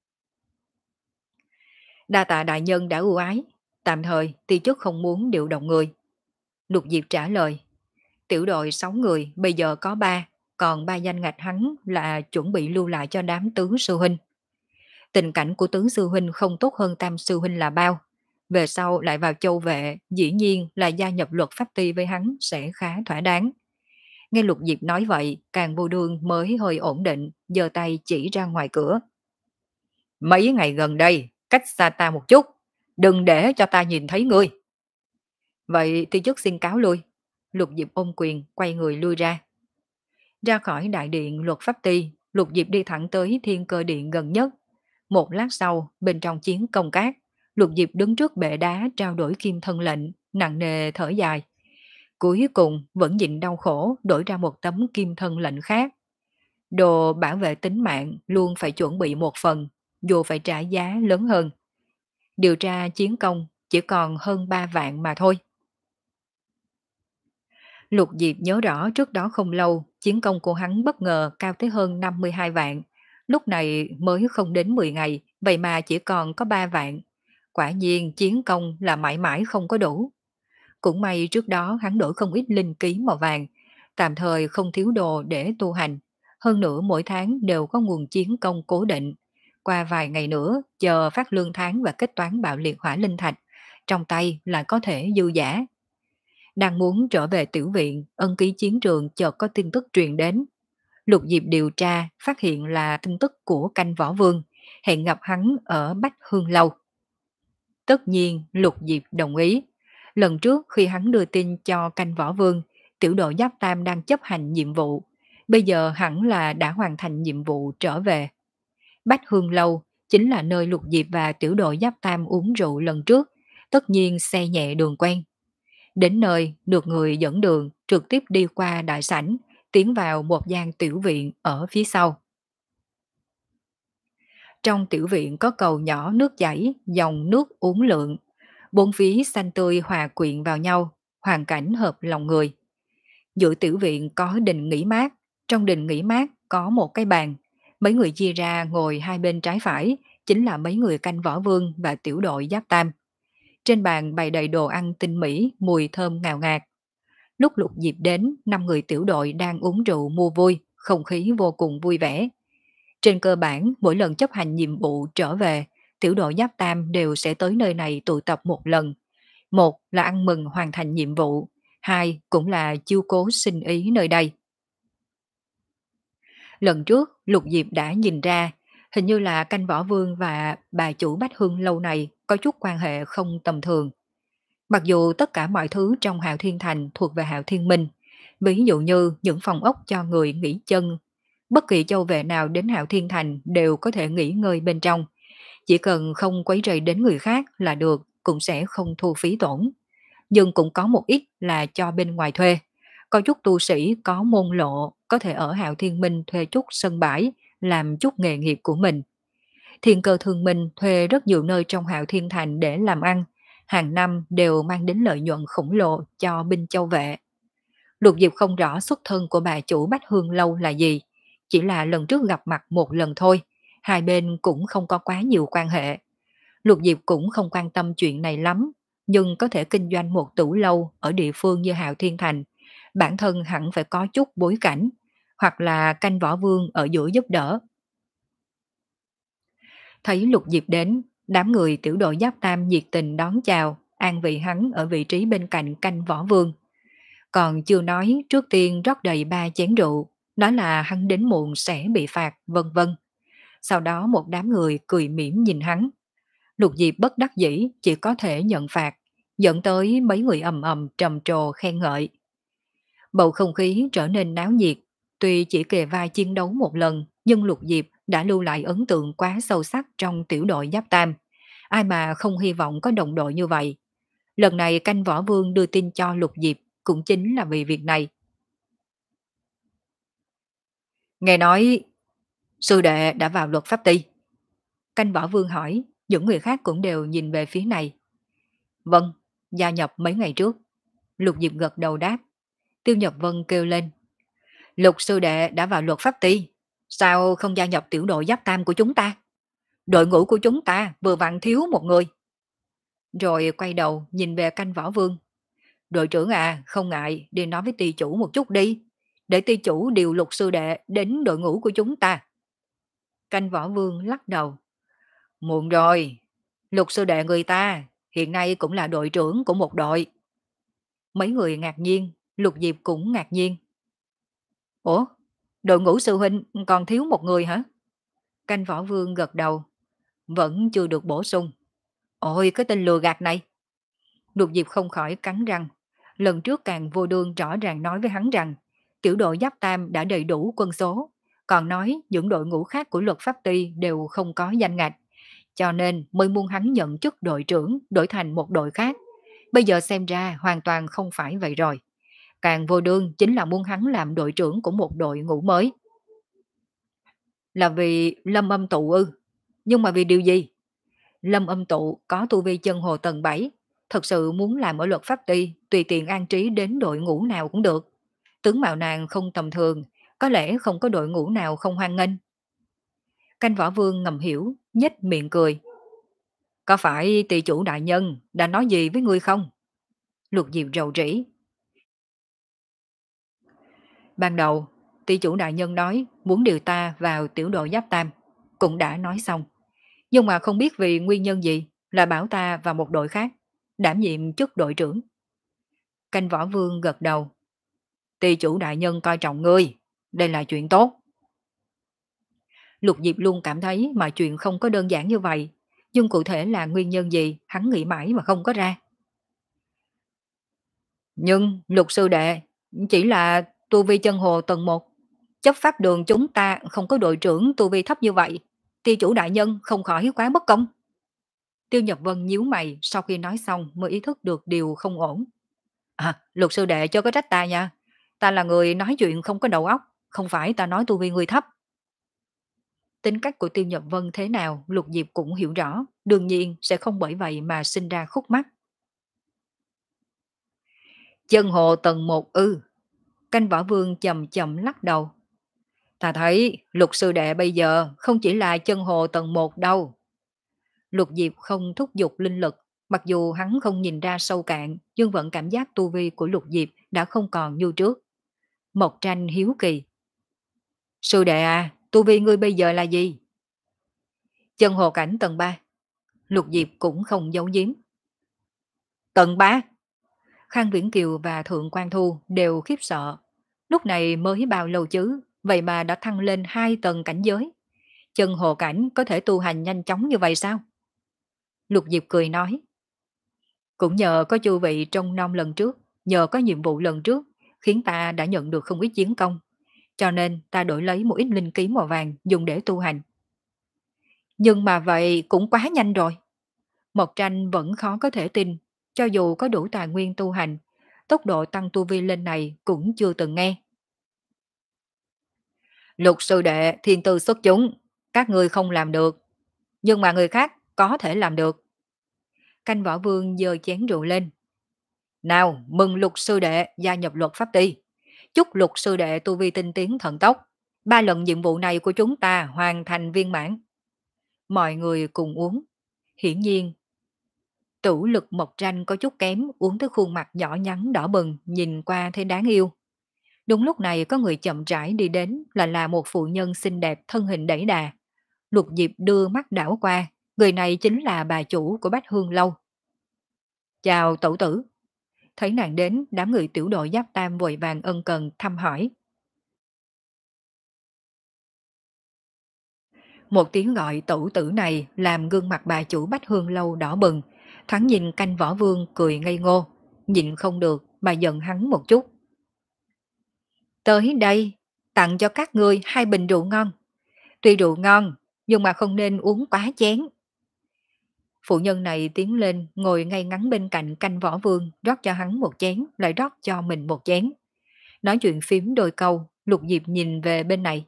Đa tạ đại nhân đã ưu ái, tạm thời ty chức không muốn điều động người. Lục Diệp trả lời, tiểu đội sáu người bây giờ có ba, còn ba danh ngạch hắn là chuẩn bị lưu lại cho đám tứ sư huynh. Tình cảnh của tứ sư huynh không tốt hơn tam sư huynh là bao. Về sau lại vào châu vệ, dĩ nhiên là gia nhập luật pháp ty với hắn sẽ khá thỏa đáng. Nghe Lục Diệp nói vậy, càng vô đương mới hơi ổn định, giơ tay chỉ ra ngoài cửa. Mấy ngày gần đây, cách xa ta một chút, đừng để cho ta nhìn thấy ngươi. Vậy ty chức xin cáo lui. Lục Diệp ôm quyền, quay người lui ra. Ra khỏi đại điện luật pháp ty, Lục Diệp đi thẳng tới thiên cơ điện gần nhất. Một lát sau, bên trong chiến công cát, Lục Diệp đứng trước bệ đá trao đổi kim thân lệnh, nặng nề thở dài. Cuối cùng vẫn nhịn đau khổ đổi ra một tấm kim thân lệnh khác. Đồ bảo vệ tính mạng luôn phải chuẩn bị một phần, dù phải trả giá lớn hơn. Điều tra chiến công chỉ còn hơn ba vạn mà thôi. Lục Diệp nhớ rõ trước đó không lâu, chiến công của hắn bất ngờ cao tới hơn năm mươi hai vạn. Lúc này mới không đến mười ngày, vậy mà chỉ còn có ba vạn. Quả nhiên chiến công là mãi mãi không có đủ. Cũng may trước đó hắn đổi không ít linh ký màu vàng, tạm thời không thiếu đồ để tu hành. Hơn nữa mỗi tháng đều có nguồn chiến công cố định. Qua vài ngày nữa, chờ phát lương tháng và kết toán bạo liệt hỏa linh thạch, trong tay lại có thể dư giả. Đang muốn trở về tiểu viện, ân ký chiến trường chợt có tin tức truyền đến. Lục Diệp điều tra, phát hiện là tin tức của canh võ vương, hẹn gặp hắn ở Bách Hương Lâu. Tất nhiên, Lục Diệp đồng ý. Lần trước khi hắn đưa tin cho canh võ vương, tiểu đội Giáp Tam đang chấp hành nhiệm vụ. Bây giờ hẳn là đã hoàn thành nhiệm vụ trở về. Bách Hương Lâu chính là nơi Lục Diệp và tiểu đội Giáp Tam uống rượu lần trước, tất nhiên xe nhẹ đường quen. Đến nơi, được người dẫn đường, trực tiếp đi qua đại sảnh, tiến vào một gian tiểu viện ở phía sau. Trong tiểu viện có cầu nhỏ nước chảy, dòng nước uốn lượn. Bốn phía xanh tươi hòa quyện vào nhau, hoàn cảnh hợp lòng người. Giữa tiểu viện có đình nghỉ mát, trong đình nghỉ mát có một cái bàn. Mấy người chia ra ngồi hai bên trái phải, chính là mấy người canh võ vương và tiểu đội Giáp Tam. Trên bàn bày đầy đồ ăn tinh mỹ, mùi thơm ngào ngạt. Lúc Lục Diệp đến, năm người tiểu đội đang uống rượu mua vui, không khí vô cùng vui vẻ. Trên cơ bản, mỗi lần chấp hành nhiệm vụ trở về, tiểu đội Giáp Tam đều sẽ tới nơi này tụ tập một lần. Một là ăn mừng hoàn thành nhiệm vụ, hai cũng là chiêu cố sinh ý nơi đây. Lần trước, Lục Diệp đã nhìn ra, hình như là canh võ vương và bà chủ Bách Hương lâu này có chút quan hệ không tầm thường. Mặc dù tất cả mọi thứ trong Hạo Thiên Thành thuộc về Hạo Thiên Minh, ví dụ như những phòng ốc cho người nghỉ chân, bất kỳ châu vệ nào đến Hạo Thiên Thành đều có thể nghỉ ngơi bên trong. Chỉ cần không quấy rầy đến người khác là được, cũng sẽ không thu phí tổn. Nhưng cũng có một ít là cho bên ngoài thuê. Có chút tu sĩ có môn lộ có thể ở Hạo Thiên Minh thuê chút sân bãi, làm chút nghề nghiệp của mình. Thiên Cơ Thương Minh thuê rất nhiều nơi trong Hạo Thiên Thành để làm ăn, hàng năm đều mang đến lợi nhuận khổng lồ cho binh châu vệ. Lục Diệp không rõ xuất thân của bà chủ Bách Hương Lâu là gì, chỉ là lần trước gặp mặt một lần thôi, hai bên cũng không có quá nhiều quan hệ. Lục Diệp cũng không quan tâm chuyện này lắm, nhưng có thể kinh doanh một tửu lâu ở địa phương như Hạo Thiên Thành, bản thân hẳn phải có chút bối cảnh, hoặc là canh võ vương ở giữa giúp đỡ. Thấy Lục Diệp đến, đám người tiểu đội Giáp Tam nhiệt tình đón chào, an vị hắn ở vị trí bên cạnh canh võ vương. Còn chưa nói trước tiên rót đầy ba chén rượu, nói là hắn đến muộn sẽ bị phạt, vân vân. Sau đó một đám người cười mỉm nhìn hắn. Lục Diệp bất đắc dĩ chỉ có thể nhận phạt, dẫn tới mấy người ầm ầm trầm trồ khen ngợi. Bầu không khí trở nên náo nhiệt, tuy chỉ kề vai chiến đấu một lần, nhưng Lục Diệp đã lưu lại ấn tượng quá sâu sắc trong tiểu đội Giáp Tam. Ai mà không hy vọng có đồng đội như vậy. Lần này canh võ vương đưa tin cho Lục Diệp cũng chính là vì việc này. Nghe nói sư đệ đã vào luật pháp ty. Canh võ vương hỏi, những người khác cũng đều nhìn về phía này. Vâng, gia nhập mấy ngày trước. Lục Diệp gật đầu đáp. Tiêu Nhật Vân kêu lên. Lục sư đệ đã vào luật pháp ty. Sao không gia nhập tiểu đội Giáp Tam của chúng ta? Đội ngũ của chúng ta vừa vặn thiếu một người. Rồi quay đầu nhìn về canh võ vương. Đội trưởng à, không ngại, đi nói với ty chủ một chút đi. Để ty chủ điều Lục sư đệ đến đội ngũ của chúng ta. Canh võ vương lắc đầu. Muộn rồi. Lục sư đệ người ta hiện nay cũng là đội trưởng của một đội. Mấy người ngạc nhiên, Lục Diệp cũng ngạc nhiên. Ủa, đội ngũ sư huynh còn thiếu một người hả? Canh võ vương gật đầu. Vẫn chưa được bổ sung. Ôi, cái tên lừa gạt này. Lục Diệp không khỏi cắn răng. Lần trước càng vô đương rõ ràng nói với hắn rằng tiểu đội Giáp Tam đã đầy đủ quân số, còn nói những đội ngũ khác của luật pháp ty đều không có danh ngạch, cho nên mới muốn hắn nhận chức đội trưởng đổi thành một đội khác. Bây giờ xem ra hoàn toàn không phải vậy rồi. Càng vô đương chính là muốn hắn làm đội trưởng của một đội ngũ mới. Là vì Lâm Âm Tụ ư? Nhưng mà vì điều gì? Lâm Âm Tụ có tu vi chân hồ tầng bảy, thật sự muốn làm ở luật pháp ty, tùy tiện an trí đến đội ngũ nào cũng được. Tướng mạo nàng không tầm thường, có lẽ không có đội ngũ nào không hoan nghênh. Canh võ vương ngầm hiểu, nhếch miệng cười. Có phải ty chủ đại nhân đã nói gì với ngươi không? Lục Diệp rầu rĩ. Ban đầu, ty chủ đại nhân nói muốn điều ta vào tiểu đội Giáp Tam, cũng đã nói xong. Nhưng mà không biết vì nguyên nhân gì là bảo ta vào một đội khác, đảm nhiệm chức đội trưởng. Canh võ vương gật đầu. Ty chủ đại nhân coi trọng ngươi, đây là chuyện tốt. Lục Diệp luôn cảm thấy mọi chuyện không có đơn giản như vậy, nhưng cụ thể là nguyên nhân gì hắn nghĩ mãi mà không có ra. Nhưng Lục sư đệ chỉ là tu vi chân hồ tầng một, chấp pháp đường chúng ta không có đội trưởng tu vi thấp như vậy, ty chủ đại nhân không khỏi quá bất công. Tiêu Nhật Vân nhíu mày, sau khi nói xong mới ý thức được điều không ổn. À, Lục sư đệ cho có trách ta nha, ta là người nói chuyện không có đầu óc, không phải ta nói tu vi người thấp. Tính cách của Tiêu Nhật Vân thế nào Lục Diệp cũng hiểu rõ, đương nhiên sẽ không bởi vậy mà sinh ra khúc mắc. Chân hồ tầng một ư? Canh võ vương chậm chậm lắc đầu. Ta thấy Lục sư đệ bây giờ không chỉ là chân hồ tầng một đâu. Lục Diệp không thúc giục linh lực, mặc dù hắn không nhìn ra sâu cạn, nhưng vẫn cảm giác tu vi của Lục Diệp đã không còn như trước. Mộc Tranh hiếu kỳ. Sư đệ à, tu vi ngươi bây giờ là gì? Chân hồ cảnh tầng ba. Lục Diệp cũng không giấu giếm. Tầng ba? Khang Viễn Kiều và Thượng Quan Thu đều khiếp sợ. Lúc này mới bao lâu chứ, vậy mà đã thăng lên hai tầng cảnh giới. Chân hồ cảnh có thể tu hành nhanh chóng như vậy sao? Lục Diệp cười nói. Cũng nhờ có chu vị trong năm lần trước, nhờ có nhiệm vụ lần trước, khiến ta đã nhận được không ít chiến công. Cho nên ta đổi lấy một ít linh khí màu vàng dùng để tu hành. Nhưng mà vậy cũng quá nhanh rồi. Mộc Tranh vẫn khó có thể tin, cho dù có đủ tài nguyên tu hành, tốc độ tăng tu vi lên này cũng chưa từng nghe. Lục sư đệ thiên tư xuất chúng, các ngươi không làm được, nhưng mà người khác có thể làm được. Canh võ vương giơ chén rượu lên. Nào, mừng Lục sư đệ gia nhập luật pháp ty. Chúc Lục sư đệ tu vi tinh tiến thần tốc. Ba lần nhiệm vụ này của chúng ta hoàn thành viên mãn. Mọi người cùng uống. Hiển nhiên, tửu lực Mộc Tranh có chút kém, uống tới khuôn mặt nhỏ nhắn đỏ bừng, nhìn qua thấy đáng yêu. Đúng lúc này có người chậm rãi đi đến, là là một phụ nhân xinh đẹp thân hình đẩy đà. Lục Diệp đưa mắt đảo qua, người này chính là bà chủ của Bách Hương Lâu. Chào tẩu tử. Thấy nàng đến, đám người tiểu đội Giáp Tam vội vàng ân cần thăm hỏi. Một tiếng gọi tẩu tử này làm gương mặt bà chủ Bách Hương Lâu đỏ bừng. Thoáng nhìn canh võ vương cười ngây ngô, nhịn không được mà giận hắn một chút. Tới đây, tặng cho các ngươi hai bình rượu ngon. Tuy rượu ngon, nhưng mà không nên uống quá chén. Phụ nhân này tiến lên ngồi ngay ngắn bên cạnh canh võ vương, rót cho hắn một chén, lại rót cho mình một chén. Nói chuyện phím đôi câu, Lục Diệp nhìn về bên này.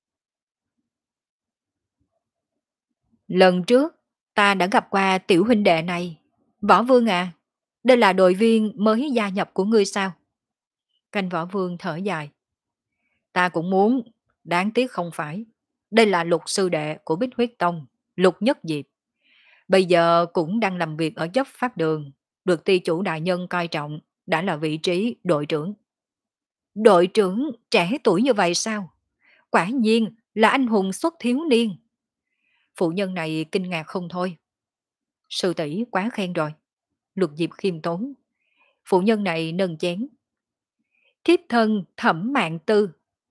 Lần trước, ta đã gặp qua tiểu huynh đệ này. Võ vương à, đây là đội viên mới gia nhập của ngươi sao? Canh võ vương thở dài. Ta cũng muốn, đáng tiếc không phải. Đây là Lục sư đệ của Bích Huyết Tông, Lục Nhất Diệp. Bây giờ cũng đang làm việc ở chấp pháp đường, được ty chủ đại nhân coi trọng, đã là vị trí đội trưởng. Đội trưởng trẻ tuổi như vậy sao? Quả nhiên là anh hùng xuất thiếu niên. Phụ nhân này kinh ngạc không thôi. Sư tỷ quá khen rồi. Lục Diệp khiêm tốn. Phụ nhân này nâng chén. Thiếp thân Thẩm Mạn Tư.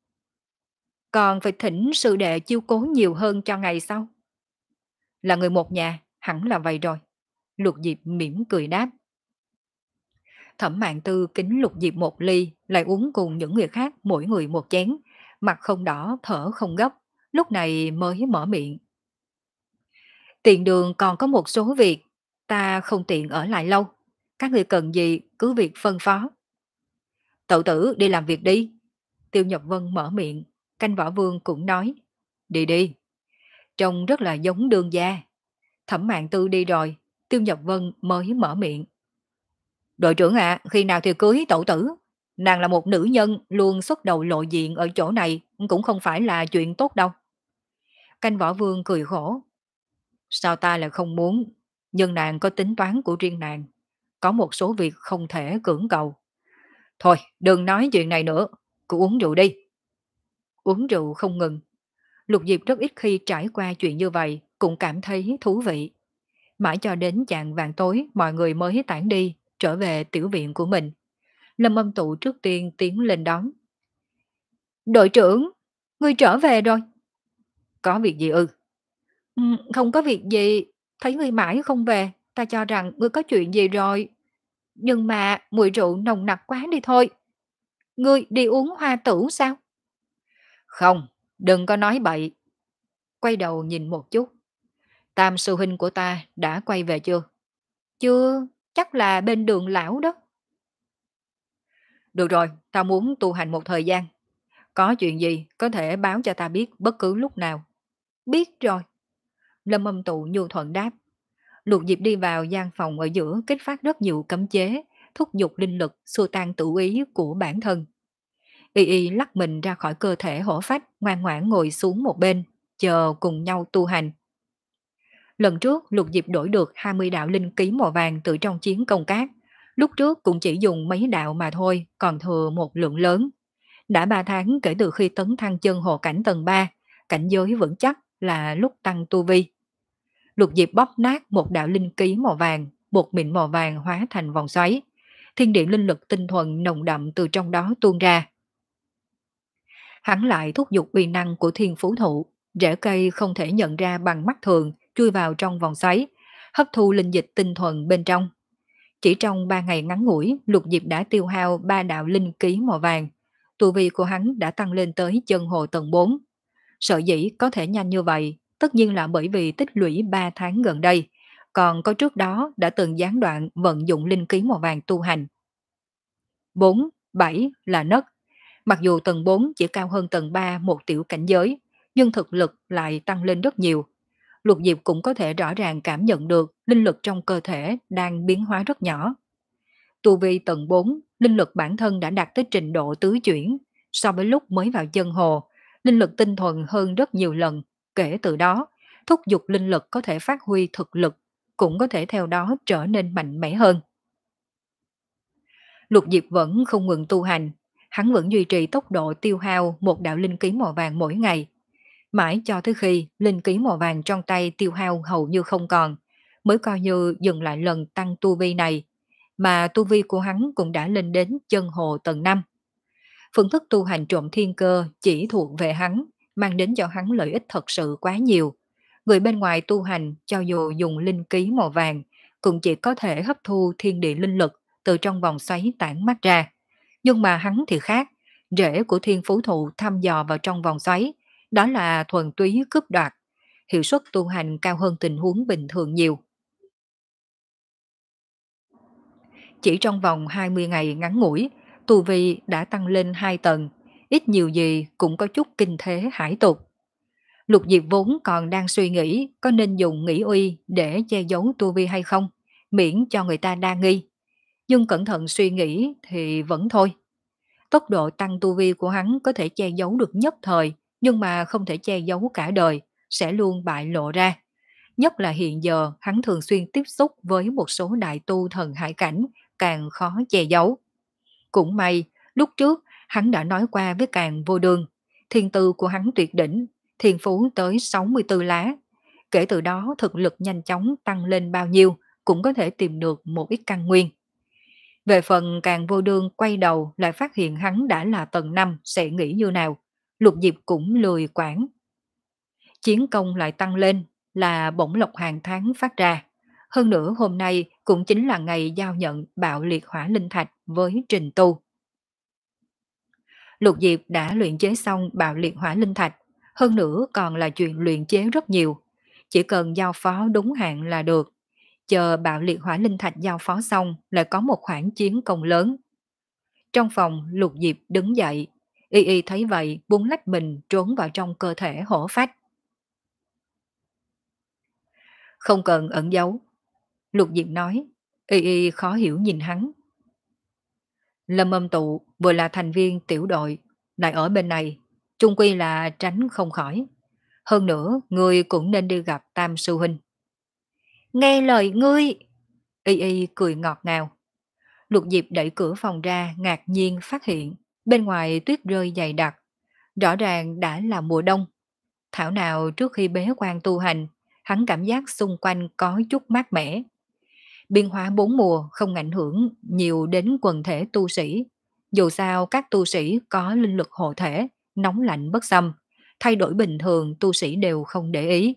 Còn phải thỉnh sư đệ chiêu cố nhiều hơn cho ngày sau. Là người một nhà, hẳn là vậy rồi. Lục Diệp mỉm cười đáp. Thẩm Mạn Tư kính Lục Diệp một ly, lại uống cùng những người khác mỗi người một chén, mặt không đỏ, thở không gấp, lúc này mới mở miệng. Tiện đường còn có một số việc, ta không tiện ở lại lâu, các người cần gì cứ việc phân phó. Tẩu tử đi làm việc đi. Tiêu Nhập Vân mở miệng, canh võ vương cũng nói, đi đi. Trông rất là giống đương gia. Thẩm Mạn Tư đi rồi, Tiêu Nhập Vân mới mở miệng. Đội trưởng ạ, khi nào thì cưới tẩu tử? Nàng là một nữ nhân luôn xuất đầu lộ diện ở chỗ này cũng không phải là chuyện tốt đâu. Canh võ vương cười khổ. Sao ta lại không muốn? Nhưng nàng có tính toán của riêng nàng. Có một số việc không thể cưỡng cầu. Thôi, đừng nói chuyện này nữa. Cứ uống rượu đi. Uống rượu không ngừng. Lục Diệp rất ít khi trải qua chuyện như vậy, cũng cảm thấy thú vị. Mãi cho đến chạng vàng tối mọi người mới tản đi, trở về tiểu viện của mình. Lâm Âm Tụ trước tiên tiến lên đón. Đội trưởng, ngươi trở về rồi. Có việc gì ư? Ừ, không có việc gì, thấy ngươi mãi không về, ta cho rằng ngươi có chuyện gì rồi. Nhưng mà mùi rượu nồng nặc quá đi thôi. Ngươi đi uống hoa tửu sao? Không, đừng có nói bậy. Quay đầu nhìn một chút. Tam sư huynh của ta đã quay về chưa? Chưa, chắc là bên đường lão đó. Được rồi, ta muốn tu hành một thời gian. Có chuyện gì có thể báo cho ta biết bất cứ lúc nào. Biết rồi. Lâm Âm Tụ nhu thuận đáp. Lục Diệp đi vào gian phòng ở giữa kích phát rất nhiều cấm chế, thúc giục linh lực xua tan tự ý của bản thân. Y Y lắc mình ra khỏi cơ thể hổ phách, ngoan ngoãn ngồi xuống một bên, chờ cùng nhau tu hành. Lần trước Lục Diệp đổi được hai mươi đạo linh ký màu vàng từ trong chiến công cát. Lúc trước cũng chỉ dùng mấy đạo mà thôi, còn thừa một lượng lớn. Đã ba tháng kể từ khi tấn thăng chân hồ cảnh tầng ba, cảnh giới vững chắc là lúc tăng tu vi. Lục Diệp bóp nát một đạo linh ký màu vàng, bột mịn màu vàng hóa thành vòng xoáy. Thiên địa linh lực tinh thuần nồng đậm từ trong đó tuôn ra. Hắn lại thúc giục uy năng của thiên phú thụ, rễ cây không thể nhận ra bằng mắt thường, chui vào trong vòng xoáy, hấp thu linh dịch tinh thuần bên trong. Chỉ trong ba ngày ngắn ngủi, Lục Diệp đã tiêu hao ba đạo linh ký màu vàng. Tu vi của hắn đã tăng lên tới chân hồ tầng bốn. Sở dĩ có thể nhanh như vậy, tất nhiên là bởi vì tích lũy ba tháng gần đây, còn có trước đó đã từng gián đoạn vận dụng linh ký màu vàng tu hành. bốn, bảy là nấc. Mặc dù tầng bốn chỉ cao hơn tầng ba một tiểu cảnh giới, nhưng thực lực lại tăng lên rất nhiều. Lục Diệp cũng có thể rõ ràng cảm nhận được linh lực trong cơ thể đang biến hóa rất nhỏ. Tu vi tầng bốn, linh lực bản thân đã đạt tới trình độ tứ chuyển, so với lúc mới vào chân hồ, linh lực tinh thuần hơn rất nhiều lần. Kể từ đó, thúc giục linh lực có thể phát huy thực lực, cũng có thể theo đó trở nên mạnh mẽ hơn. Lục Diệp vẫn không ngừng tu hành, hắn vẫn duy trì tốc độ tiêu hao một đạo linh ký màu vàng mỗi ngày. Mãi cho tới khi linh ký màu vàng trong tay tiêu hao hầu như không còn, mới coi như dừng lại lần tăng tu vi này, mà tu vi của hắn cũng đã lên đến chân hồ tầng năm. Phương thức tu hành trộm thiên cơ chỉ thuộc về hắn, mang đến cho hắn lợi ích thật sự quá nhiều. Người bên ngoài tu hành cho dù dùng linh ký màu vàng, cũng chỉ có thể hấp thu thiên địa linh lực từ trong vòng xoáy tản mắt ra. Nhưng mà hắn thì khác, Rễ của thiên phú thụ thăm dò vào trong vòng xoáy, đó là thuần túy cướp đoạt, hiệu suất tu hành cao hơn tình huống bình thường nhiều. Chỉ trong vòng hai mươi ngày ngắn ngủi, tu vi đã tăng lên hai tầng, ít nhiều gì cũng có chút kinh thế hải tục. Lục Diệp vốn còn đang suy nghĩ có nên dùng nghĩ uy để che giấu tu vi hay không, miễn cho người ta đa nghi. Nhưng cẩn thận suy nghĩ thì vẫn thôi. Tốc độ tăng tu vi của hắn có thể che giấu được nhất thời, nhưng mà không thể che giấu cả đời, sẽ luôn bại lộ ra. Nhất là hiện giờ hắn thường xuyên tiếp xúc với một số đại tu thần hải cảnh, càng khó che giấu. Cũng may, lúc trước hắn đã nói qua với Càng Vô Đường, thiên tư của hắn tuyệt đỉnh, thiên phú tới sáu mươi tư lá. Kể từ đó thực lực nhanh chóng tăng lên bao nhiêu, cũng có thể tìm được một ít căn nguyên. Về phần Càng Vô Đương quay đầu lại phát hiện hắn đã là tầng năm sẽ nghĩ như nào. Lục Diệp cũng lười quản. Chiến công lại tăng lên là bổng lộc hàng tháng phát ra. Hơn nữa hôm nay cũng chính là ngày giao nhận bạo liệt hỏa linh thạch với Trình Tu. Lục Diệp đã luyện chế xong bạo liệt hỏa linh thạch, hơn nữa còn là chuyện luyện chế rất nhiều. Chỉ cần giao phó đúng hạn là được. Chờ bạo liệt hỏa linh thạch giao phó xong lại có một khoản chiến công lớn. Trong phòng Lục Diệp đứng dậy, y y thấy vậy buông lách mình trốn vào trong cơ thể hổ phách. Không cần ẩn giấu. Lục Diệp nói, y y khó hiểu nhìn hắn. Lâm Âm Tụ vừa là thành viên tiểu đội, lại ở bên này, chung quy là tránh không khỏi. Hơn nữa, ngươi cũng nên đi gặp Tam Sư Huynh. Nghe lời ngươi! Y y cười ngọt ngào. Lục Diệp đẩy cửa phòng ra ngạc nhiên phát hiện, bên ngoài tuyết rơi dày đặc. Rõ ràng đã là mùa đông. Thảo nào trước khi bế quan tu hành, hắn cảm giác xung quanh có chút mát mẻ. Biên hóa bốn mùa không ảnh hưởng nhiều đến quần thể tu sĩ. Dù sao các tu sĩ có linh lực hộ thể, nóng lạnh bất xâm. Thay đổi bình thường tu sĩ đều không để ý.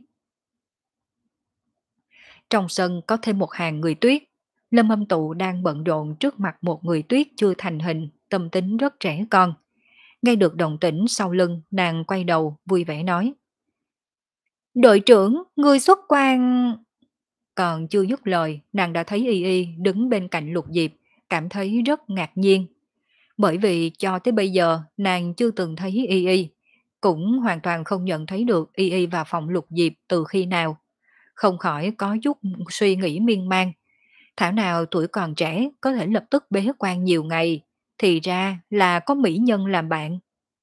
Trong sân có thêm một hàng người tuyết. Lâm Âm Tụ đang bận rộn trước mặt một người tuyết chưa thành hình, tâm tính rất trẻ con. Nghe được động tĩnh sau lưng, nàng quay đầu vui vẻ nói. Đội trưởng, ngươi xuất quan... Còn chưa dứt lời, nàng đã thấy Y Y đứng bên cạnh Lục Diệp, cảm thấy rất ngạc nhiên. Bởi vì cho tới bây giờ nàng chưa từng thấy Y Y, cũng hoàn toàn không nhận thấy được Y Y vào phòng Lục Diệp từ khi nào. Không khỏi có chút suy nghĩ miên man. Thảo nào tuổi còn trẻ có thể lập tức bế quan nhiều ngày, thì ra là có mỹ nhân làm bạn.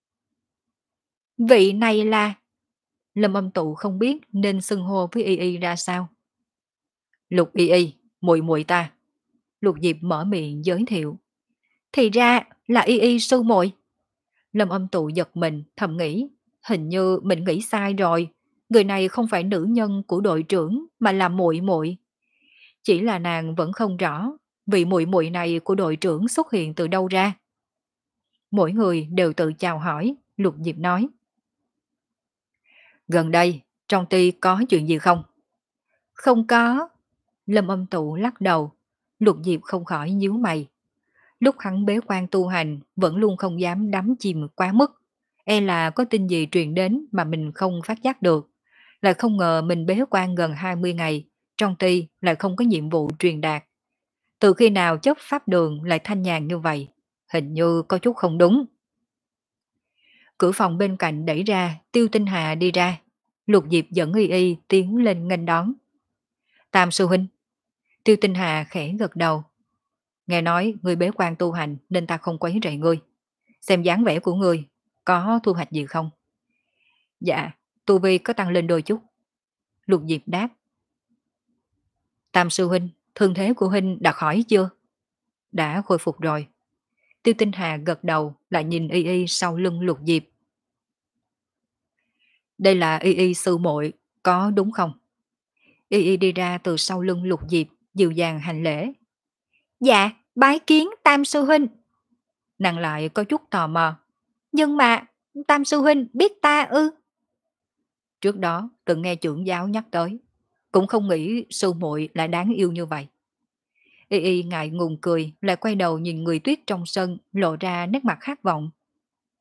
Vị này là... Lâm Âm Tụ không biết nên xưng hô với Y Y ra sao. Lục Y Y, muội muội ta. Lục Diệp mở miệng giới thiệu. Thì ra là Y Y sư muội. Lâm Âm Tụ giật mình thầm nghĩ, hình như mình nghĩ sai rồi, người này không phải nữ nhân của đội trưởng mà là muội muội. Chỉ là nàng vẫn không rõ vị muội muội này của đội trưởng xuất hiện từ đâu ra. Mỗi người đều tự chào hỏi, Lục Diệp nói. Gần đây, trong ty có chuyện gì không? Không có. Lâm Âm Tụ lắc đầu, Lục Diệp không khỏi nhíu mày. Lúc hắn bế quan tu hành vẫn luôn không dám đắm chìm quá mức. E là có tin gì truyền đến mà mình không phát giác được. Lại không ngờ mình bế quan gần hai mươi ngày, trong ty lại không có nhiệm vụ truyền đạt. Từ khi nào chấp pháp đường lại thanh nhàn như vậy? Hình như có chút không đúng. Cửa phòng bên cạnh đẩy ra, Tiêu Tinh Hà đi ra. Lục Diệp dẫn Y Y tiến lên nghênh đón. Tam sư huynh. Tiêu Tinh Hà khẽ gật đầu. Nghe nói ngươi bế quan tu hành nên ta không quấy rầy ngươi. Xem dáng vẻ của ngươi, có thu hoạch gì không? Dạ, tu vi có tăng lên đôi chút. Lục Diệp đáp. Tam sư huynh, thương thế của huynh đã khỏi chưa? Đã khôi phục rồi. Tiêu Tinh Hà gật đầu lại nhìn Y Y sau lưng Lục Diệp. Đây là Y Y sư muội, có đúng không? Y Y đi ra từ sau lưng Lục Diệp, dịu dàng hành lễ. Dạ, bái kiến Tam sư huynh. Nàng lại có chút tò mò. Nhưng mà, Tam sư huynh biết ta ư? Trước đó từng nghe trưởng giáo nhắc tới, cũng không nghĩ sư muội lại đáng yêu như vậy. Y Y ngại ngùng cười, lại quay đầu nhìn người tuyết trong sân, lộ ra nét mặt khát vọng.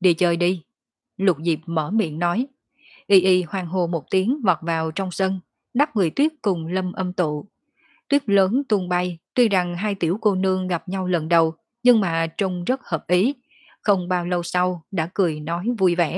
Đi chơi đi. Lục Diệp mở miệng nói. Y y hoang hô một tiếng vọt vào trong sân, đắp người tuyết cùng Lâm Âm tụ. Tuyết lớn tung bay, tuy rằng hai tiểu cô nương gặp nhau lần đầu, nhưng mà trông rất hợp ý. Không bao lâu sau đã cười nói vui vẻ.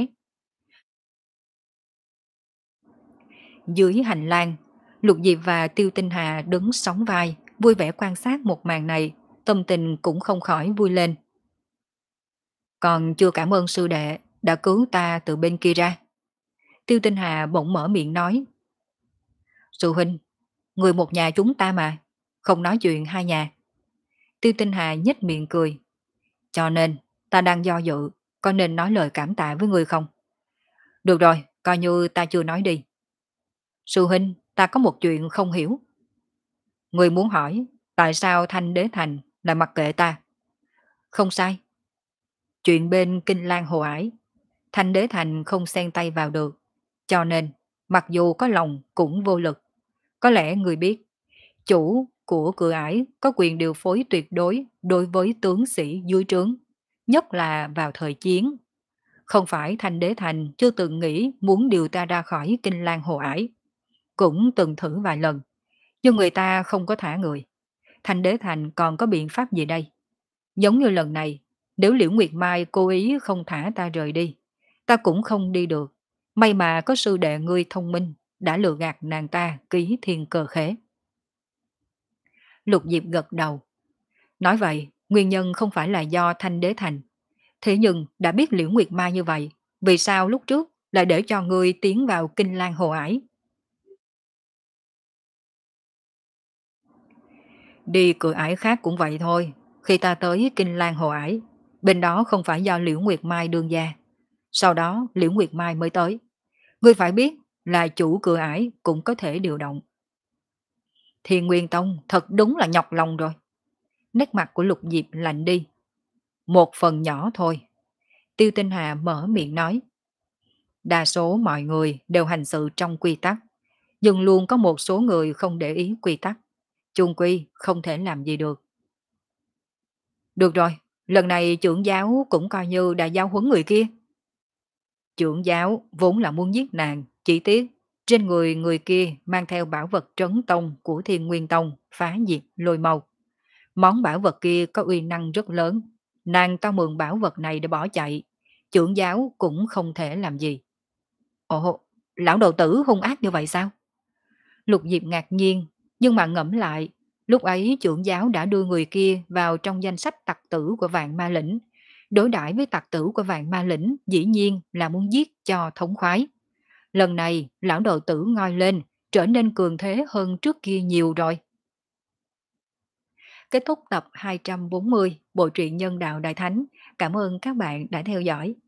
Dưới hành lang, Lục Diệp và Tiêu Tinh Hà đứng sóng vai, vui vẻ quan sát một màn này, tâm tình cũng không khỏi vui lên. Còn chưa cảm ơn sư đệ đã cứu ta từ bên kia ra. Tiêu Tinh Hà bỗng mở miệng nói. Sư huynh, người một nhà chúng ta mà, không nói chuyện hai nhà. Tiêu Tinh Hà nhếch miệng cười. Cho nên, ta đang do dự, có nên nói lời cảm tạ với người không? Được rồi, coi như ta chưa nói đi. Sư huynh, ta có một chuyện không hiểu. Người muốn hỏi, tại sao Thanh Đế Thành lại mặc kệ ta? Không sai. Chuyện bên Kinh Lan Hồ Ải, Thanh Đế Thành không xen tay vào được. Cho nên, mặc dù có lòng cũng vô lực. Có lẽ người biết, chủ của cửa ải có quyền điều phối tuyệt đối đối với tướng sĩ dưới trướng, nhất là vào thời chiến. Không phải Thanh Đế Thành chưa từng nghĩ muốn điều ta ra khỏi Kinh Lan Hồ Ải. Cũng từng thử vài lần, nhưng người ta không có thả người. Thanh Đế Thành còn có biện pháp gì đây? Giống như lần này, nếu Liễu Nguyệt Mai cố ý không thả ta rời đi, ta cũng không đi được. May mà có sư đệ ngươi thông minh, đã lừa gạt nàng ta ký thiên cơ khế. Lục Diệp gật đầu. Nói vậy, nguyên nhân không phải là do Thanh Đế Thành. Thế nhưng đã biết Liễu Nguyệt Mai như vậy, vì sao lúc trước lại để cho ngươi tiến vào Kinh Lan Hồ Ải? Đi cửa ải khác cũng vậy thôi. Khi ta tới Kinh Lan Hồ Ải, bên đó không phải do Liễu Nguyệt Mai đương gia. Sau đó Liễu Nguyệt Mai mới tới. Ngươi phải biết là chủ cửa ải cũng có thể điều động. Thiên Nguyên Tông thật đúng là nhọc lòng rồi. Nét mặt của Lục Diệp lạnh đi. Một phần nhỏ thôi. Tiêu Tinh Hà mở miệng nói. Đa số mọi người đều hành sự trong quy tắc, nhưng luôn có một số người không để ý quy tắc. Chung quy không thể làm gì được. Được rồi, lần này trưởng giáo cũng coi như đã giáo huấn người kia. Trưởng giáo vốn là muốn giết nàng, chỉ tiếc trên người người kia mang theo bảo vật trấn tông của Thiên Nguyên Tông phá diệt lôi mâu. Món bảo vật kia có uy năng rất lớn, nàng ta mượn bảo vật này để bỏ chạy, trưởng giáo cũng không thể làm gì. Ồ, lão đầu tử hung ác như vậy sao? Lục Diệp ngạc nhiên, nhưng mà ngẫm lại, lúc ấy trưởng giáo đã đưa người kia vào trong danh sách tặc tử của Vạn Ma Lĩnh. Đối đãi với tặc tử của Vạn Ma Lĩnh dĩ nhiên là muốn giết cho thống khoái. Lần này, lão đầu tử ngoi lên, trở nên cường thế hơn trước kia nhiều rồi. Kết thúc tập hai trăm bốn mươi Bộ truyện Nhân Đạo Đại Thánh. Cảm ơn các bạn đã theo dõi.